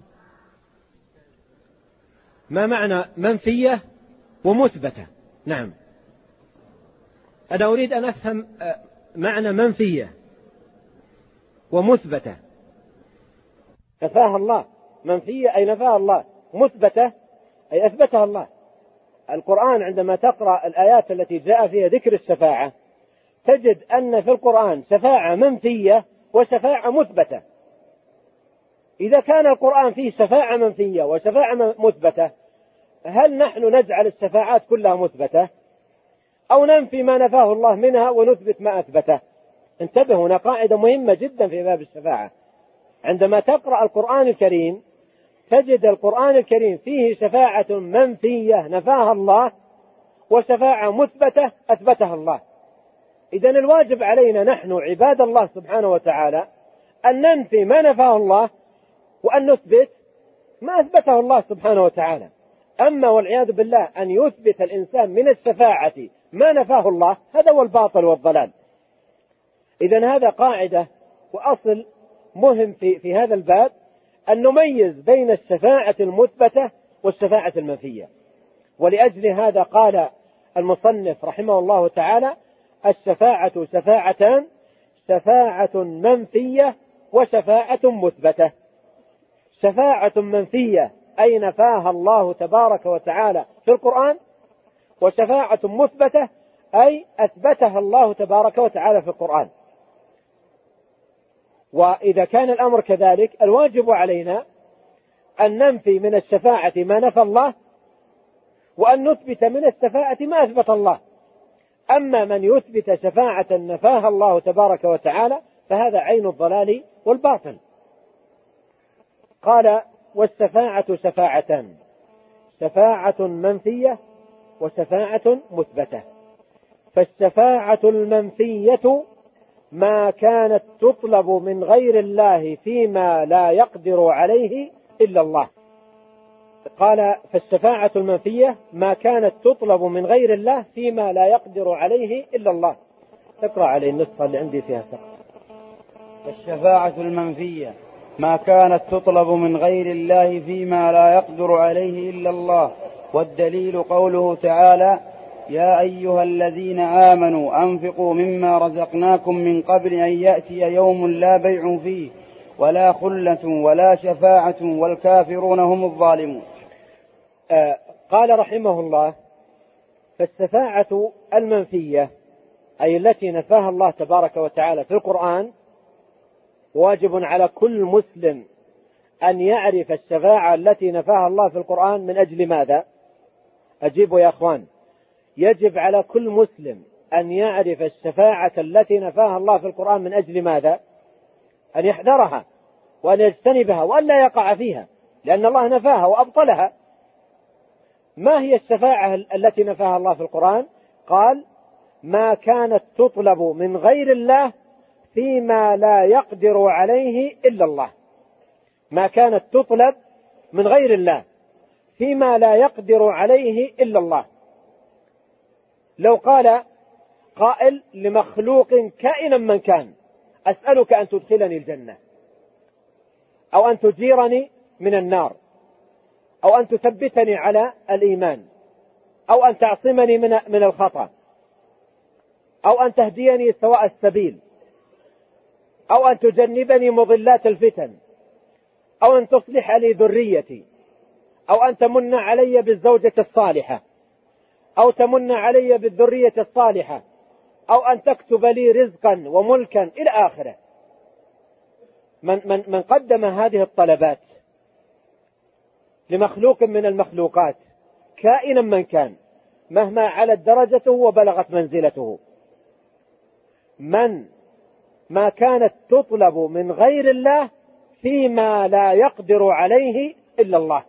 ما معنى منفية ومثبتة؟ نعم، أنا أريد أن أفهم معنى منفية ومثبتة. نفاها الله، منفية أي نفاها الله، مثبتة أي أثبتها الله. القرآن عندما تقرأ الآيات التي جاء فيها ذكر الشفاعة تجد أن في القرآن شفاعة منفية وشفاعة مثبتة. إذا كان القرآن فيه شفاعة منفية وشفاعة مثبتة، هل نحن نجعل الشفاعات كلها مثبتة أو ننفي ما نفاه الله منها ونثبت ما أثبته؟ انتبهوا، هنا قاعدة مهمة جدا في باب الشفاعة. عندما تقرأ القرآن الكريم تجد القرآن الكريم فيه شفاعة منفية نفاها الله وشفاعة مثبتة أثبتها الله. إذن الواجب علينا نحن عباد الله سبحانه وتعالى أن ننفي ما نفاه الله وأن نثبت ما أثبته الله سبحانه وتعالى. أما والعياذ بالله أن يثبت الإنسان من الشفاعة ما نفاه الله، هذا هو الباطل والضلال. إذن هذا قاعدة وأصل مهم في, في هذا الباب، أن نميز بين الشفاعة المثبتة والشفاعة المنفية. ولأجل هذا قال المصنف رحمه الله تعالى: الشفاعة شفاعتان، شفاعة منفية وشفاعة مثبتة. شفاعة منفية أي نفاها الله تبارك وتعالى في القرآن، وشفاعة مثبتة أي أثبتها الله تبارك وتعالى في القرآن. وإذا كان الأمر كذلك الواجب علينا أن ننفي من الشفاعة ما نفى الله وأن نثبت من الشفاعة ما أثبت الله. أما من يثبت شفاعة نفاها الله تبارك وتعالى فهذا عين الضلال والباطل. قال: والشفاعة شفاعتان، شفاعة منفية وشفاعة مثبتة. فالشفاعة المنفية ما كانت تطلب من غير الله فيما لا يقدر عليه إلا الله. قال فالشفاعة المنفية ما كانت تطلب من غير الله فيما لا يقدر عليه إلا الله. اقرأ عليه النسخة اللي عندي فيها سقط. الشفاعة المنفية ما كانت تطلب من غير الله فيما لا يقدر عليه إلا الله، والدليل قوله تعالى: يا أيها الذين آمنوا أنفقوا مما رزقناكم من قبل أن يأتي يوم لا بيع فيه ولا خلة ولا شفاعة والكافرون هم الظالمون. آه قال رحمه الله: فالشفاعة المنفية أي التي نفاها الله تبارك وتعالى في القرآن واجب على كل مسلم أن يعرف الشفاعة التي نفاها الله في القرآن. من أجل ماذا؟ أجيبوا يا أخوان. يجب على كل مسلم أن يعرف الشفاعة التي نفاها الله في القرآن. من أجل ماذا؟ أن يحذرها وأن يجتنبها وأن لا يقع فيها، لأن الله نفاها وأبطلها. ما هي الشفاعة التي نفاها الله في القرآن؟ قال: ما كانت تطلب من غير الله فيما لا يقدر عليه إلا الله. ما كانت تطلب من غير الله فيما لا يقدر عليه إلا الله. لو قال قائل لمخلوق كائنا من كان: أسألك أن تدخلني الجنة، أو أن تجيرني من النار، أو أن تثبتني على الإيمان، أو أن تعصمني من من الخطأ، أو أن تهديني سواء السبيل، أو أن تجنبني مضلات الفتن، أو أن تصلح لي ذريتي، أو أن تمن علي بالزوجة الصالحة، أو تمن علي بالذرية الصالحة، أو أن تكتب لي رزقا وملكا إلى آخره. من, من, من قدم هذه الطلبات لمخلوق من المخلوقات كائنا من كان مهما علت درجته وبلغت منزلته، من ما كانت تطلب من غير الله فيما لا يقدر عليه إلا الله.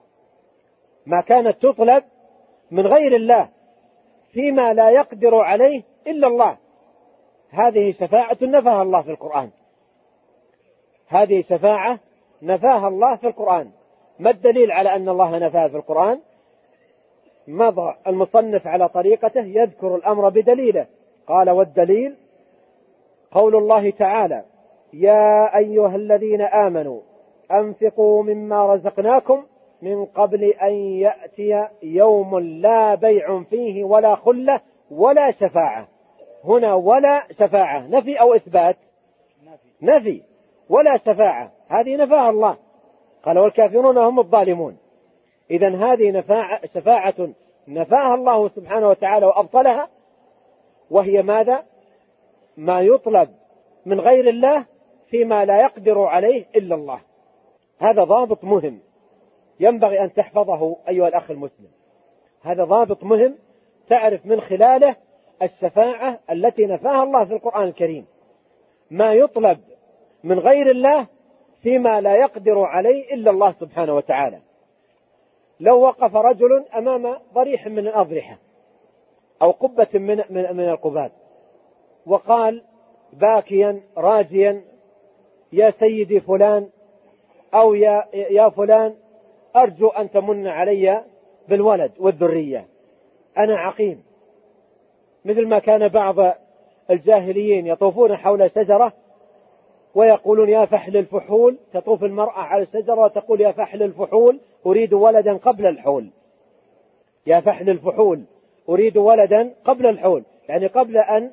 ما كانت تطلب من غير الله فيما لا يقدر عليه إلا الله. هذه شفاعة نفاها الله في القرآن. هذه شفاعة نفاها الله في القرآن. ما الدليل على أن الله نفاها في القرآن؟ مضى المصنف على طريقته يذكر الأمر بدليله. قال: والدليل قول الله تعالى: يا أيها الذين آمنوا أنفقوا مما رزقناكم من قبل أن يأتي يوم لا بيع فيه ولا خلة ولا شفاعة. هنا ولا شفاعة نفي أو إثبات؟ نفي. ولا شفاعة هذه نفاها الله. قال: والكافرون هم الظالمون. إذن هذه شفاعة نفاها الله سبحانه وتعالى وأبطلها، وهي ماذا؟ ما يطلب من غير الله فيما لا يقدر عليه إلا الله. هذا ضابط مهم ينبغي أن تحفظه أيها الأخ المسلم. هذا ضابط مهم تعرف من خلاله الشفاعة التي نفاها الله في القرآن الكريم. ما يطلب من غير الله فيما لا يقدر عليه إلا الله سبحانه وتعالى. لو وقف رجل أمام ضريح من الأضرحة أو قبة من, من, من القباب وقال باكيا راجيا: يا سيدي فلان، أو يا, يا فلان، أرجو أن تمن علي بالولد والذرية، أنا عقيم. مثل ما كان بعض الجاهليين يطوفون حول شجرة ويقولون: يا فحل الفحول. تطوف المرأة على الشجرة وتقول: يا فحل الفحول أريد ولدا قبل الحول. يا فحل الفحول أريد ولدا قبل الحول، يعني قبل أن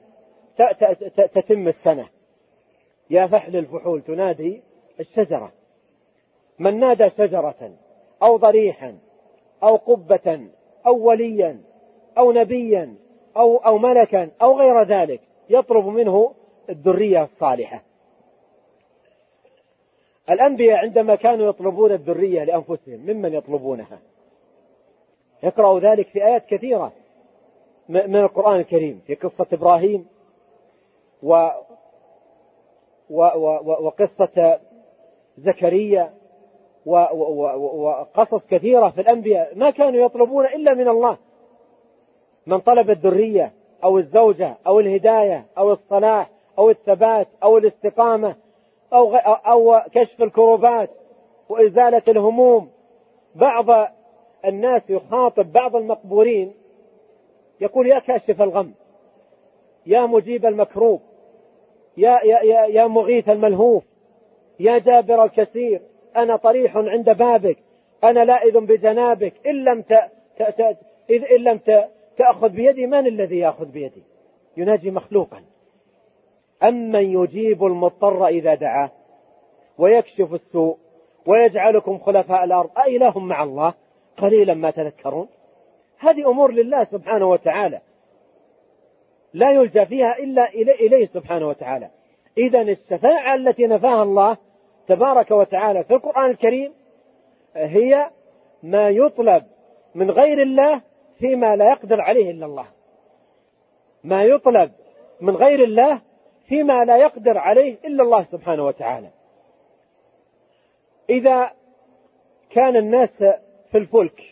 تتم السنة. يا فحل الفحول تنادي الشجرة. من نادى شجرة أو ضريحا أو قبة أو وليا أو نبيا أو, أو ملكا أو غير ذلك يطلب منه الذرية الصالحة. الأنبياء عندما كانوا يطلبون الذرية لأنفسهم ممن يطلبونها؟ يقرأوا ذلك في آيات كثيرة من القرآن الكريم، في قصة إبراهيم و و و وقصة زكريا وقصص كثيرة في الأنبياء ما كانوا يطلبون إلا من الله. من طلب الذرية أو الزوجة أو الهداية أو الصلاح أو الثبات أو الاستقامة أو, أو كشف الكروبات وإزالة الهموم. بعض الناس يخاطب بعض المقبورين يقول: يا كاشف الغم، يا مجيب المكروب، يا, يا, يا, يا مغيث الملهوف، يا جابر الكسير، أنا طريح عند بابك، أنا لائذ بجنابك، إن لم, ت... ت... ت... إن لم ت... تأخذ بيدي من الذي يأخذ بيدي؟ يناجي مخلوقا. أمن يجيب المضطر إذا دعاه ويكشف السوء ويجعلكم خلفاء الأرض أإله مع الله قليلا ما تذكرون. هذه أمور لله سبحانه وتعالى لا يلجأ فيها إلا إليه سبحانه وتعالى. إذن الشفاعة التي نفاها الله تبارك وتعالى في القرآن الكريم هي ما يطلب من غير الله فيما لا يقدر عليه إلا الله. ما يطلب من غير الله فيما لا يقدر عليه إلا الله سبحانه وتعالى. إذا كان الناس في الفلك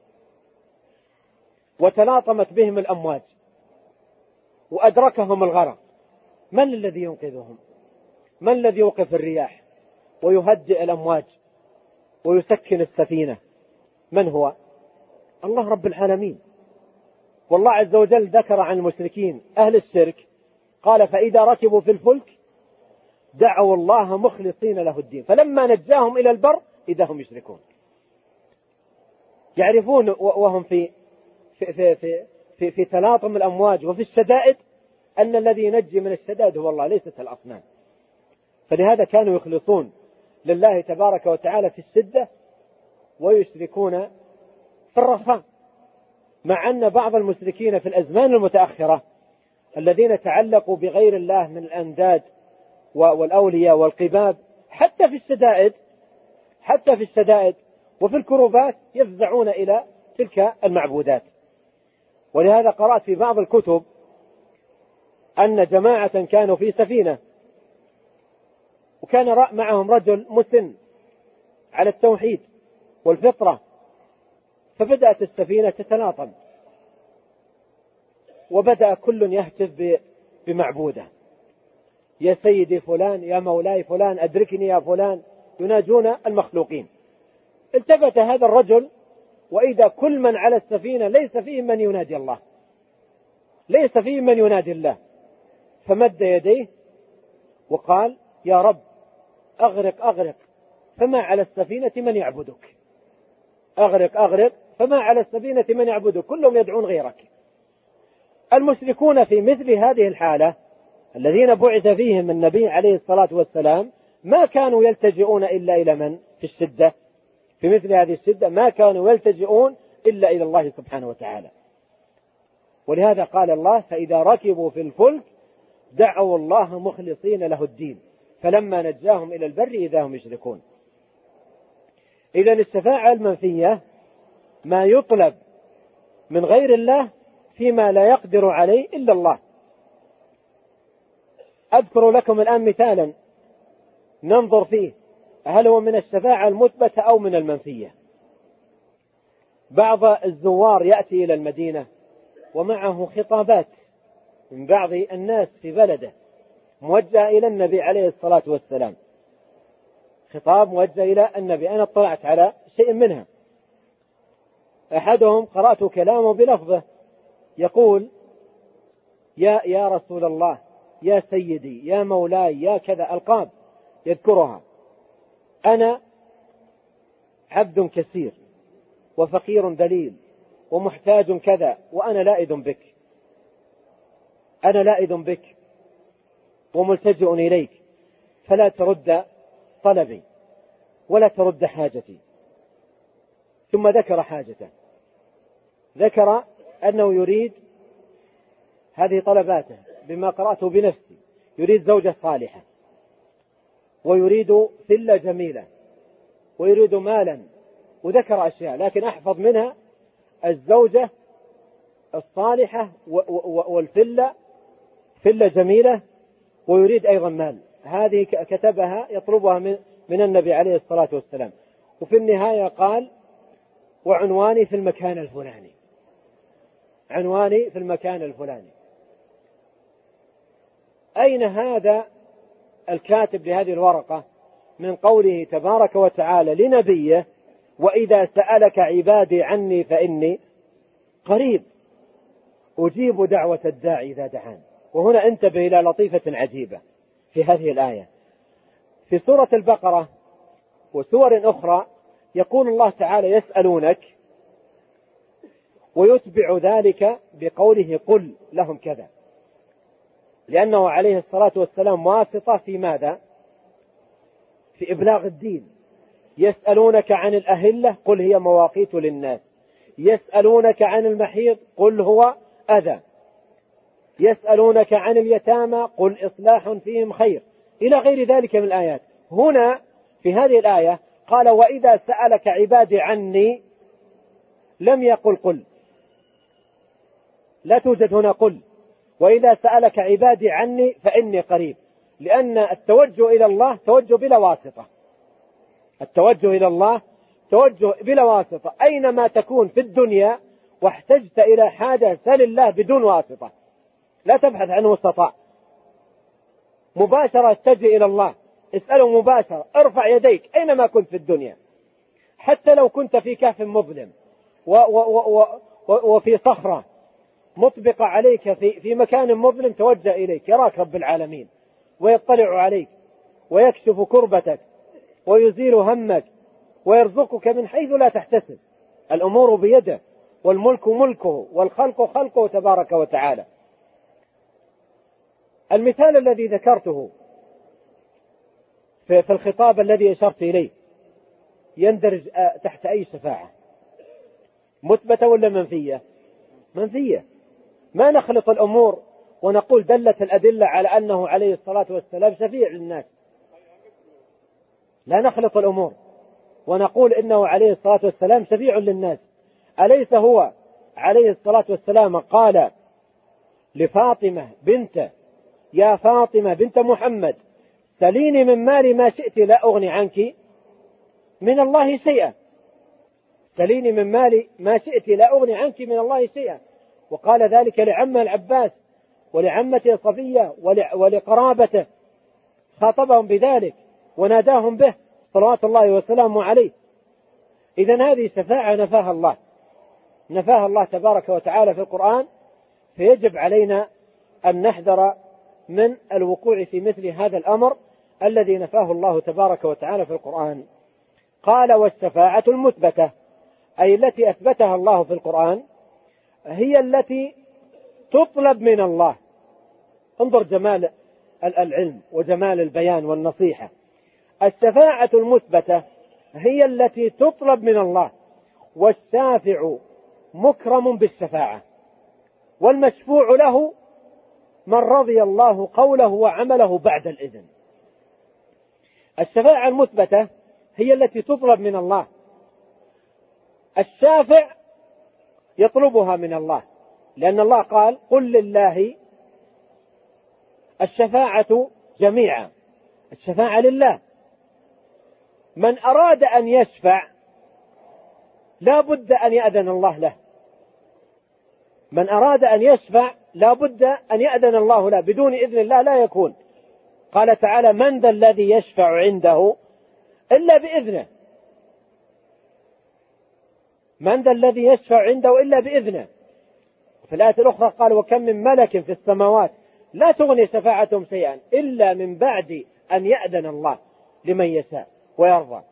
وتلاطمت بهم الأمواج وأدركهم الغرق، من الذي ينقذهم؟ من الذي يوقف الرياح ويهدئ الأمواج ويسكن السفينة؟ من هو؟ الله رب العالمين. والله عز وجل ذكر عن المشركين أهل الشرك قال: فإذا ركبوا في الفلك دعوا الله مخلصين له الدين فلما نجاهم إلى البر إذا هم يشركون. يعرفون وهم في في في في, في, في تلاطم الأمواج وفي الشدائد أن الذي ينجي من الشدائد هو الله ليست الأصنام. فلهذا كانوا يخلصون لله تبارك وتعالى في الشدة ويشركون في الرخاء. مع أن بعض المشركين في الأزمان المتأخرة الذين تعلقوا بغير الله من الأنداد والأولياء والقباب حتى في الشدائد حتى في الشدائد وفي الكروبات يفزعون إلى تلك المعبودات. ولهذا قرأت في بعض الكتب أن جماعة كانوا في سفينة وكان معهم رجل مسن على التوحيد والفطرة، فبدأت السفينة تتلاطم وبدأ كل يهتف بمعبوده: يا سيدي فلان، يا مولاي فلان، أدركني يا فلان، يناجون المخلوقين. التفت هذا الرجل وإذا كل من على السفينة ليس فيه من ينادي الله، ليس فيه من ينادي الله، فمد يديه وقال: يا رب أغرق أغرق فما على السفينة من يعبدك، أغرق أغرق فما على السفينة من يعبدك، كلهم يدعون غيرك. المشركون في مثل هذه الحالة الذين بعث فيهم النبي عليه الصلاة والسلام ما كانوا يلتجئون إلا إلى من في الشدة، في مثل هذه الشدة ما كانوا يلتجئون إلا إلى الله سبحانه وتعالى. ولهذا قال الله: فإذا ركبوا في الفلك دعوا الله مخلصين له الدين فلما نجاهم إلى البر إذا هم يشركون. إذن الشفاعة المنفية ما يطلب من غير الله فيما لا يقدر عليه إلا الله. أذكر لكم الآن مثالا ننظر فيه هل هو من الشفاعة المثبتة أو من المنفية. بعض الزوار يأتي إلى المدينة ومعه خطابات من بعض الناس في بلده موجهة إلى النبي عليه الصلاة والسلام، خطاب موجه إلى النبي. أنا اطلعت على شيء منها. أحدهم قرأت كلامه بلفظه يقول: يا يا رسول الله، يا سيدي، يا مولاي، يا كذا، ألقاب يذكرها. أنا عبد كثير وفقير ذليل ومحتاج كذا وأنا لائذ بك، أنا لائذ بك وملتجئ إليك فلا ترد طلبي ولا ترد حاجتي. ثم ذكر حاجته، ذكر أنه يريد هذه طلباته بما قرأته بنفسي، يريد زوجة صالحة ويريد فلة جميلة ويريد مالا، وذكر أشياء لكن أحفظ منها الزوجة الصالحة والفلة، فلة جميلة، ويريد أيضا مال. هذه كتبها يطلبها من النبي عليه الصلاة والسلام. وفي النهاية قال وعنواني في المكان الفلاني، عنواني في المكان الفلاني. أين هذا الكاتب لهذه الورقة من قوله تبارك وتعالى لنبيه وإذا سألك عبادي عني فإني قريب أجيب دعوة الداعي إذا دعان؟ وهنا انتبه إلى لطيفة عجيبة في هذه الآية. في سورة البقرة وسور أخرى يقول الله تعالى يسألونك ويتبع ذلك بقوله قل لهم كذا، لأنه عليه الصلاة والسلام واسطة في ماذا؟ في إبلاغ الدين. يسألونك عن الأهلة قل هي مواقيت للناس، يسألونك عن المحيض قل هو أذى، يسألونك عن اليتامى قل إصلاح فيهم خير، إلى غير ذلك من الآيات. هنا في هذه الآية قال وإذا سألك عبادي عني، لم يقل قل، لا توجد هنا قل. وإذا سألك عبادي عني فإني قريب، لأن التوجه إلى الله توجه بلا واسطة، التوجه إلى الله توجه بلا واسطة. أينما تكون في الدنيا واحتجت إلى حاجة سل الله بدون واسطة، لا تبحث عنه استطاع، مباشرة اتجه إلى الله، اسأله مباشرة، ارفع يديك أينما كنت في الدنيا، حتى لو كنت في كهف مظلم و و و و وفي صخرة مطبقة عليك في, في مكان مظلم، توجه إليك، يراك رب العالمين ويطلع عليك ويكشف كربتك ويزيل همك ويرزقك من حيث لا تحتسب. الأمور بيده والملك ملكه والخلق خلقه تبارك وتعالى. المثال الذي ذكرته في الخطاب الذي أشرت إليه يندرج تحت أي شفاعة؟ مثبتة ولا منفية؟ منفية. ما نخلط الأمور ونقول دلت الأدلة على أنه عليه الصلاة والسلام شفيع للناس، لا نخلط الأمور ونقول إنه عليه الصلاة والسلام شفيع للناس. أليس هو عليه الصلاة والسلام قال لفاطمة بنته يا فاطمة بنت محمد سليني من مالي ما شئت لا أغني عنك من الله شيئا، سليني من مالي ما شئت لا أغني عنك من الله شيئا. وقال ذلك لعمه العباس ولعمته صفية ولقرابته، خاطبهم بذلك وناداهم به صلوات الله وسلامه عليه. إذن هذه شفاعة نفاها الله، نفاها الله تبارك وتعالى في القرآن، فيجب علينا أن نحذر من الوقوع في مثل هذا الأمر الذي نفاه الله تبارك وتعالى في القرآن. قال والشفاعة المثبتة، أي التي أثبتها الله في القرآن، هي التي تطلب من الله. انظر جمال العلم وجمال البيان والنصيحة. الشفاعة المثبتة هي التي تطلب من الله، والشافع مكرم بالشفاعة، والمشفوع له من رضي الله قوله وعمله بعد الإذن. الشفاعة المثبتة هي التي تطلب من الله، الشافع يطلبها من الله، لأن الله قال قل لله الشفاعة جميعا، الشفاعة لله. من أراد أن يشفع لا بد أن يأذن الله له، من أراد أن يشفع لا بد أن يأذن الله له، بدون إذن الله لا يكون. قال تعالى من ذا الذي يشفع عنده إلا بإذنه، من ذا الذي يشفع عنده إلا بإذنه. في الآية الأخرى قال وكم من ملك في السماوات لا تغني شفاعتهم شيئا إلا من بعد أن يأذن الله لمن يشاء ويرضى.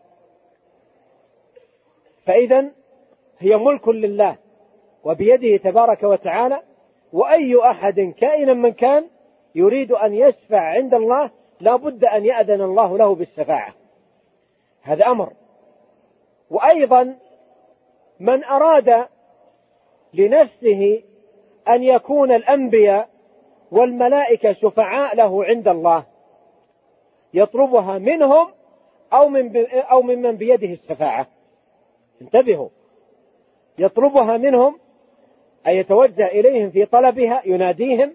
فإذن هي ملك لله وبيده تبارك وتعالى، وأي أحد كائنا من كان يريد أن يشفع عند الله لا بد أن يأذن الله له بالشفاعة، هذا أمر. وأيضا من أراد لنفسه أن يكون الأنبياء والملائكة شفعاء له عند الله يطلبها منهم أو من أو ممن بيده الشفاعة. انتبهوا، يطلبها منهم أي يتوجه إليهم في طلبها يناديهم،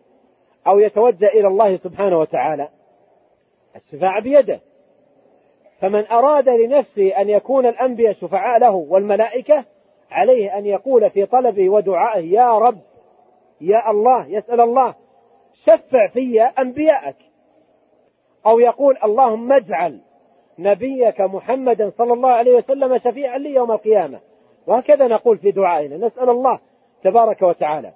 أو يتوجه إلى الله سبحانه وتعالى. الشفاعة بيده، فمن أراد لنفسه أن يكون الأنبياء شفعاء له والملائكة عليه أن يقول في طلبه ودعائه يا رب يا الله، يسأل الله شفع في أنبياءك، أو يقول اللهم اجعل نبيك محمدا صلى الله عليه وسلم شفيعا لي يوم القيامة. وهكذا نقول في دعائنا، نسأل الله تبارك وتعالى،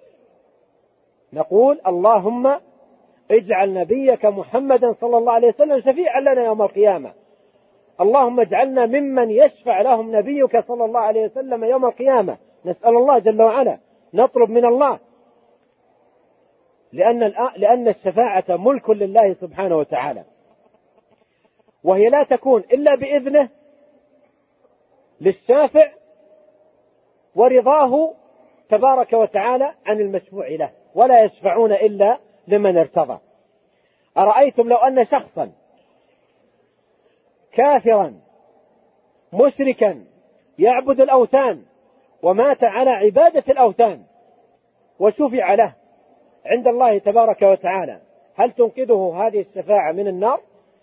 نقول اللهم اجعل نبيك محمدا صلى الله عليه وسلم شفيعا لنا يوم القيامة، اللهم اجعلنا ممن يشفع لهم نبيك صلى الله عليه وسلم يوم القيامة. نسأل الله جل وعلا، نطلب من الله، لأن لأن الشفاعة ملك لله سبحانه وتعالى، وهي لا تكون إلا بإذنه للشافع ورضاه تبارك وتعالى عن المشفوع له، ولا يشفعون إلا لمن ارتضى. أرأيتم لو أن شخصا كافرا مشركا يعبد الأوثان ومات على عبادة الأوثان وشفع له عند الله تبارك وتعالى، هل تنقذه هذه الشفاعة من النار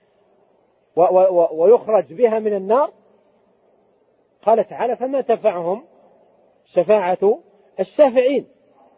ويخرج بها من النار؟ قال تعالى فما تنفعهم شفاعة الشافعين.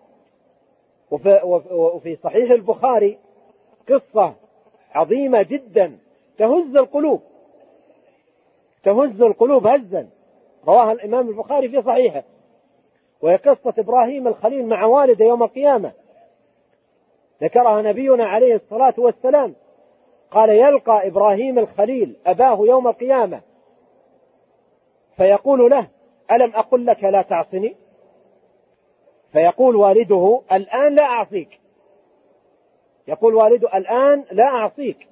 وفي صحيح البخاري قصة عظيمة جدا تهز القلوب، تهز القلوب هزا، رواها الإمام البخاري في صحيحه، وهي قصة إبراهيم الخليل مع والده يوم القيامة، ذكرها نبينا عليه الصلاة والسلام، قال يلقى إبراهيم الخليل أباه يوم القيامة فيقول له ألم أقل لك لا تعصني؟ فيقول والده الآن لا أعصيك، يقول والده الآن لا أعصيك.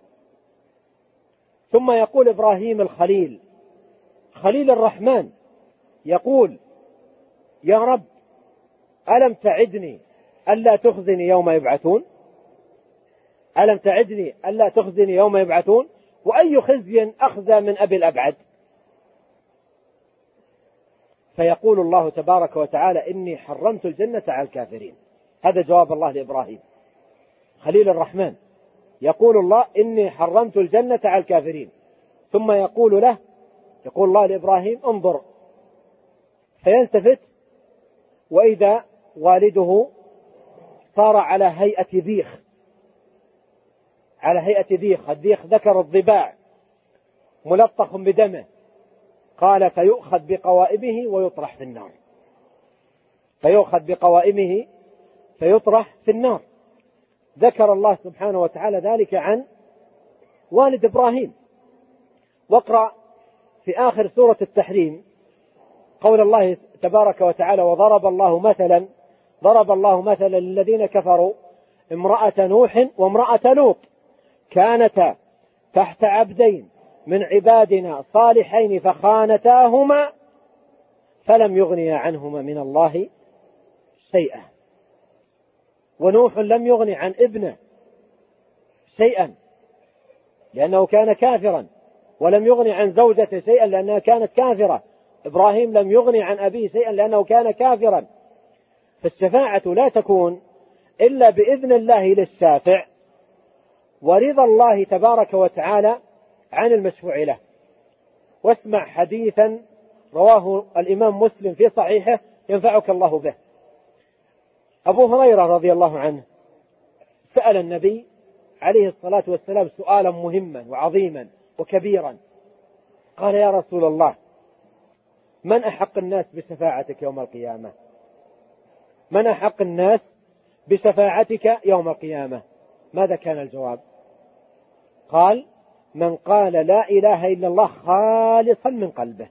ثم يقول إبراهيم الخليل خليل الرحمن يقول يا رب ألم تعدني ألا تخزني يوم يبعثون؟ ألم تعدني ألا تخزني يوم يبعثون؟ وأي خزي أخزى من أبي الأبعد؟ فيقول الله تبارك وتعالى إني حرمت الجنة على الكافرين. هذا جواب الله لإبراهيم خليل الرحمن، يقول الله إني حرمت الجنة على الكافرين. ثم يقول له يقول الله لإبراهيم انظر، فيلتفت وإذا والده صار على هيئة ذيخ، على هيئة ذيخ، الذيخ ذكر الضباع ملطخ بدمه، قال فيؤخذ بقوائمه ويطرح في النار، فيؤخذ بقوائمه فيطرح في النار. ذكر الله سبحانه وتعالى ذلك عن والد إبراهيم. واقرأ في آخر سورة التحريم قول الله تبارك وتعالى وضرب الله مثلا ضرب الله مثلا للذين كفروا امرأة نوح وامرأة لوط كانتا تحت عبدين من عبادنا صالحين فخانتاهما فلم يغنيا عنهما من الله شيئا. ونوح لم يغني عن ابنه شيئا لأنه كان كافرا، ولم يغني عن زوجته شيئا لأنها كانت كافرة. إبراهيم لم يغني عن أبيه شيئا لأنه كان كافرا. فالشفاعة لا تكون إلا بإذن الله للشافع ورضا الله تبارك وتعالى عن المشفوع له. واسمع حديثا رواه الإمام مسلم في صحيحه ينفعك الله به. أبو هريرة رضي الله عنه سأل النبي عليه الصلاة والسلام سؤالا مهما وعظيما وكبيرا، قال يا رسول الله من أحق الناس بشفاعتك يوم القيامة؟ من أحق الناس بشفاعتك يوم القيامة؟ ماذا كان الجواب؟ قال من قال لا إله إلا الله خالصا من قلبه،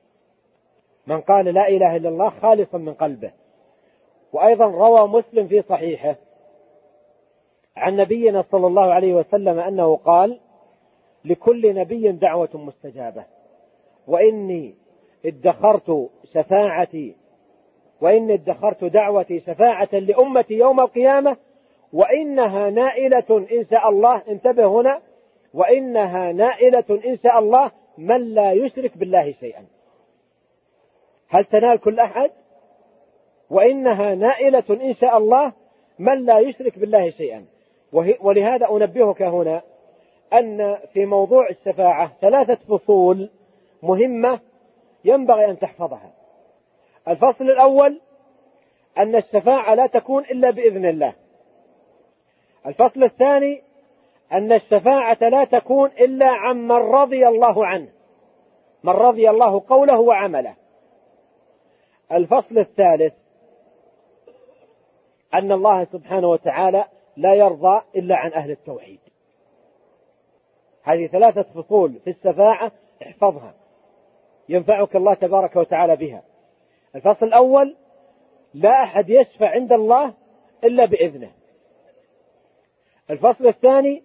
من قال لا إله إلا الله خالصا من قلبه. وأيضا روى مسلم في صحيحه عن نبينا صلى الله عليه وسلم أنه قال لكل نبي دعوة مستجابة، وإني ادخرت شفاعتي وإني ادخرت دعوتي شفاعة لأمتي يوم القيامة وإنها نائلة إن شاء الله، انتبه هنا، وإنها نائلة إن شاء الله من لا يشرك بالله شيئا. هل تنال كل أحد؟ وإنها نائلة إن شاء الله من لا يشرك بالله شيئا. ولهذا أنبهك هنا أن في موضوع الشفاعة ثلاثة فصول مهمة ينبغي أن تحفظها. الفصل الأول أن الشفاعة لا تكون إلا بإذن الله. الفصل الثاني أن الشفاعة لا تكون إلا عن من رضي الله عنه، من رضي الله قوله وعمله. الفصل الثالث أن الله سبحانه وتعالى لا يرضى إلا عن أهل التوحيد. هذه ثلاثة فصول في الشفاعة احفظها ينفعك الله تبارك وتعالى بها. الفصل الأول لا أحد يشفع عند الله إلا بإذنه. الفصل الثاني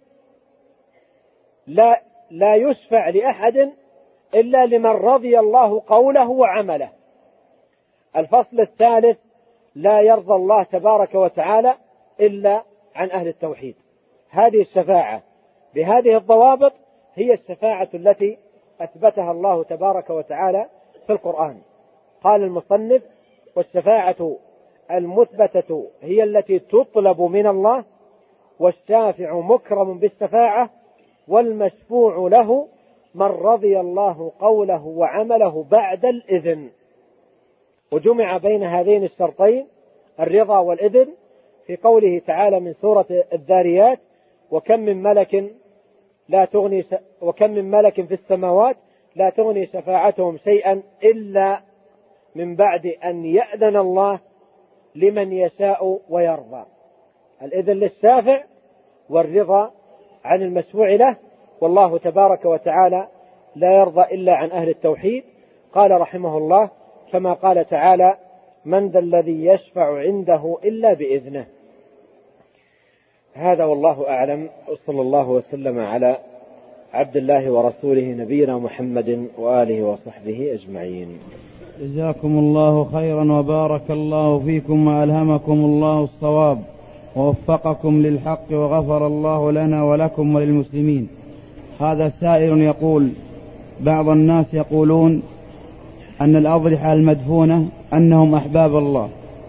لا, لا يشفع لأحد إلا لمن رضي الله قوله وعمله. الفصل الثالث لا يرضى الله تبارك وتعالى إلا عن أهل التوحيد. هذه الشفاعة بهذه الضوابط هي الشفاعة التي أثبتها الله تبارك وتعالى في القرآن. قال المصنف: والشفاعة المثبتة هي التي تطلب من الله، والشافع مكرم بالشفاعة، والمشفوع له من رضي الله قوله وعمله بعد الإذن. وجمع بين هذين الشرطين الرضا والإذن في قوله تعالى من سورة الذاريات: وكم من ملك لا تغني ش... وكم من ملك في السماوات لا تغني شفاعتهم شيئا إلا من بعد أن يأذن الله لمن يشاء ويرضى. الإذن للشافع والرضا عن المشفوع له، والله تبارك وتعالى لا يرضى إلا عن أهل التوحيد. قال رحمه الله كما قال تعالى: من ذا الذي يشفع عنده إلا بإذنه. هذا والله أعلم، وصلى الله وسلم على عبد الله ورسوله نبينا محمد وآله وصحبه أجمعين. جزاكم الله خيرا وبارك الله فيكم وألهمكم الله الصواب ووفقكم للحق وغفر الله لنا ولكم وللمسلمين. هذا سائل يقول: بعض الناس يقولون أن الأضرحة المدفونة أنهم أحباب الله.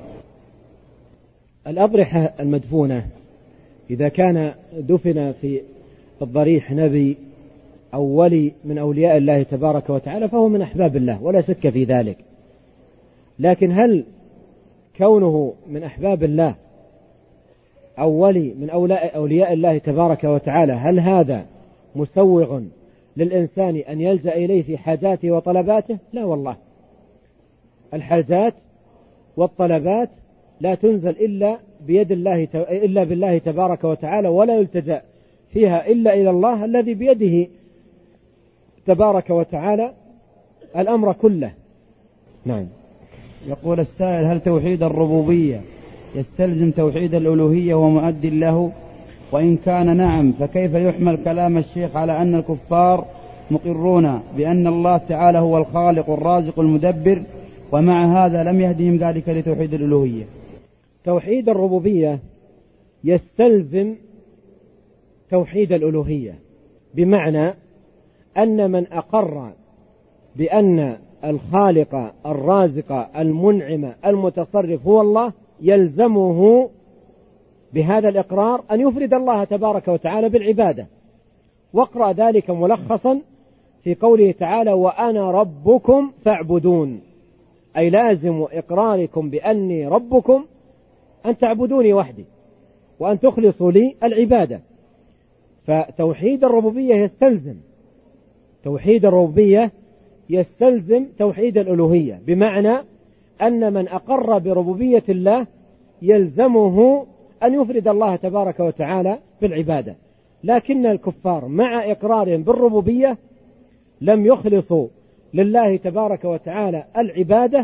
الأضرحة المدفونة إذا كان دفن في الضريح نبي أو ولي من أولياء الله تبارك وتعالى فهو من أحباب الله ولا شك في ذلك. لكن هل كونه من أحباب الله أو ولي من أولياء الله تبارك وتعالى هل هذا مسوغ للإنسان أن يلجأ إليه في حاجاته وطلباته؟ لا والله، الحاجات والطلبات لا تنزل إلا بيد الله إلا بالله تبارك وتعالى، ولا يلتجأ فيها إلا إلى الله الذي بيده تبارك وتعالى الأمر كله. نعم. يقول السائل: هل توحيد الربوبية يستلزم توحيد الألوهية ومؤدي له؟ وإن كان نعم فكيف يحمل كلام الشيخ على أن الكفار مقرون بأن الله تعالى هو الخالق الرازق المدبر، ومع هذا لم يهدهم ذلك لتوحيد الألوهية؟ توحيد الربوبية يستلزم توحيد الألوهية، بمعنى أن من أقر بأن الخالق الرازق المنعم المتصرف هو الله يلزمه بهذا الإقرار أن يفرد الله تبارك وتعالى بالعبادة. واقرأ ذلك ملخصا في قوله تعالى: وأنا ربكم فاعبدون، أي لازم إقراركم بأني ربكم أن تعبدوني وحدي وأن تخلصوا لي العبادة. فتوحيد الربوبية يستلزم توحيد الربوبية يستلزم توحيد الألوهية، بمعنى أن من أقر بربوبية الله يلزمه أن يفرد الله تبارك وتعالى بالعبادة. لكن الكفار مع إقرارهم بالربوبية لم يخلصوا لله تبارك وتعالى العبادة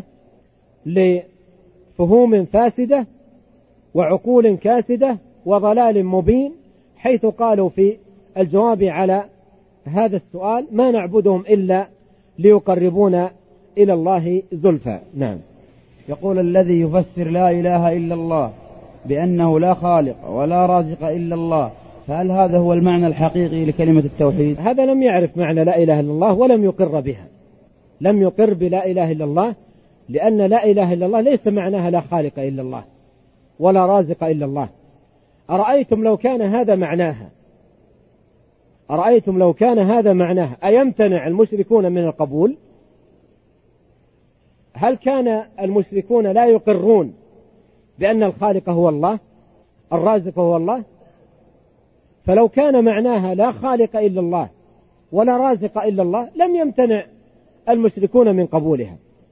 لفهوم فاسدة وعقول كاسدة وضلال مبين، حيث قالوا في الجواب على هذا السؤال: ما نعبدهم إلا ليقربونا إلى الله زلفى. نعم. يقول الذي يفسر لا إله إلا الله بأنه لا خالق ولا رازق إلا الله، فهل هذا هو المعنى الحقيقي لكلمة التوحيد؟ هذا لم يعرف معنى لا إله إلا الله ولم يقر بها، لم يقر بلا إله إلا الله، لأن لا إله إلا الله ليس معناها لا خالق إلا الله ولا رازق إلا الله. أرأيتم لو كان هذا معناها أرأيتم لو كان هذا معناه أيمتنع المشركون من القبول؟ هل كان المشركون لا يقرون بأن الخالق هو الله، الرازق هو الله؟ فلو كان معناها لا خالق إلا الله ولا رازق إلا الله لم يمتنع المشركون من قبولها.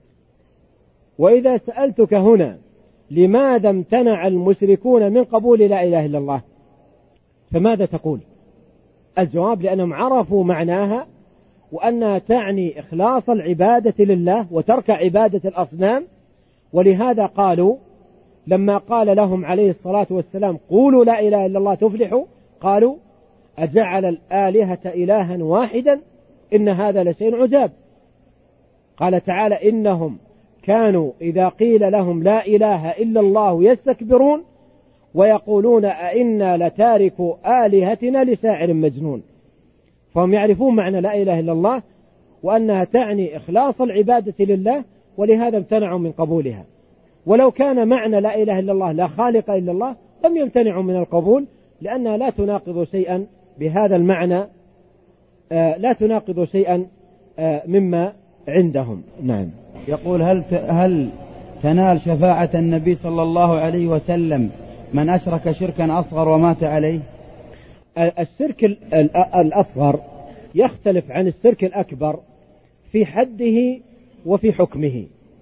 وإذا سألتك هنا لماذا امتنع المشركون من قبول لا إله إلا الله، فماذا تقول؟ الجواب لأنهم عرفوا معناها وأنها تعني إخلاص العبادة لله وترك عبادة الأصنام. ولهذا قالوا لما قال لهم عليه الصلاة والسلام قولوا لا إله إلا الله تفلحوا، قالوا أجعل الآلهة إلها واحدا إن هذا لشيء عجاب. قال تعالى إنهم كانوا إذا قيل لهم لا إله إلا الله يستكبرون ويقولون أئنا لتاركوا آلهتنا لشاعر مجنون. فهم يعرفون معنى لا إله إلا الله وأنها تعني إخلاص العبادة لله، ولهذا امتنعوا من قبولها. ولو كان معنى لا إله إلا الله لا خالق إلا الله لم يمتنعوا من القبول، لأنها لا تناقض شيئا بهذا المعنى، آه لا تناقض شيئا آه مما عندهم. نعم. يقول هل هل تنال شفاعة النبي صلى الله عليه وسلم من أشرك شركا أصغر ومات عليه؟ الشرك الأصغر يختلف عن الشرك الأكبر في حده وفي حكمه،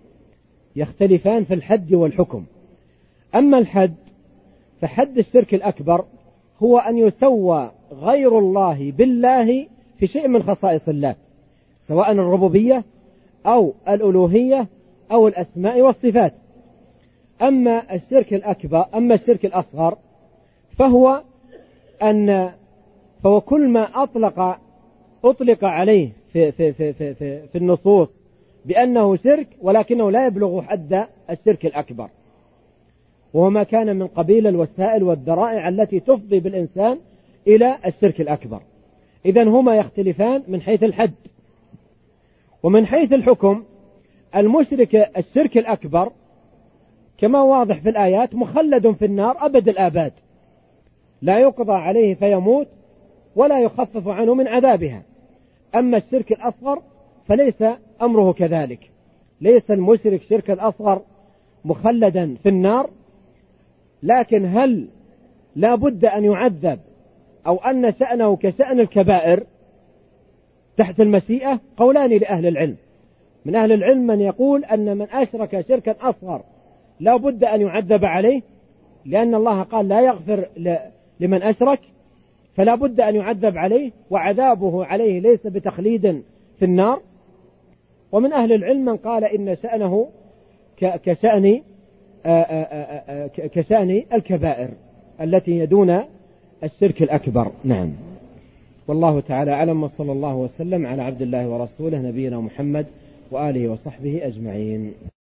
يختلفان في الحد والحكم. أما الحد فحد الشرك الأكبر هو أن يسوى غير الله بالله في شيء من خصائص الله، سواء الربوبية أو الألوهية أو الأسماء والصفات. أما الشرك الأكبر أما الشرك الأصغر فهو أن فهو كل ما أطلق أطلق عليه في, في, في, في, في, في النصوص بأنه شرك ولكنه لا يبلغ حد الشرك الأكبر، وهو ما كان من قبيل الوسائل والذرائع التي تفضي بالإنسان إلى الشرك الأكبر. إذن هما يختلفان من حيث الحد. ومن حيث الحكم المشرك الشرك الأكبر كما واضح في الآيات مخلد في النار أبد الآباد، لا يقضى عليه فيموت ولا يخفف عنه من عذابها. أما الشرك الأصغر فليس أمره كذلك، ليس المشرك شرك الأصغر مخلدا في النار، لكن هل لا بد أن يعذب أو أن شأنه كشأن الكبائر تحت المشيئة؟ قولان لأهل العلم. من أهل العلم من يقول أن من أشرك شركا أصغر لا بد أن يعذب عليه، لأن الله قال لا يغفر لمن أشرك، فلا بد أن يعذب عليه وعذابه عليه ليس بتخليد في النار. ومن أهل العلم من قال إن شأنه كشأن كشأن الكبائر التي يدون الشرك الأكبر. نعم. والله تعالى أعلم، وصلى الله وسلم على عبد الله ورسوله نبينا محمد وآله وصحبه أجمعين.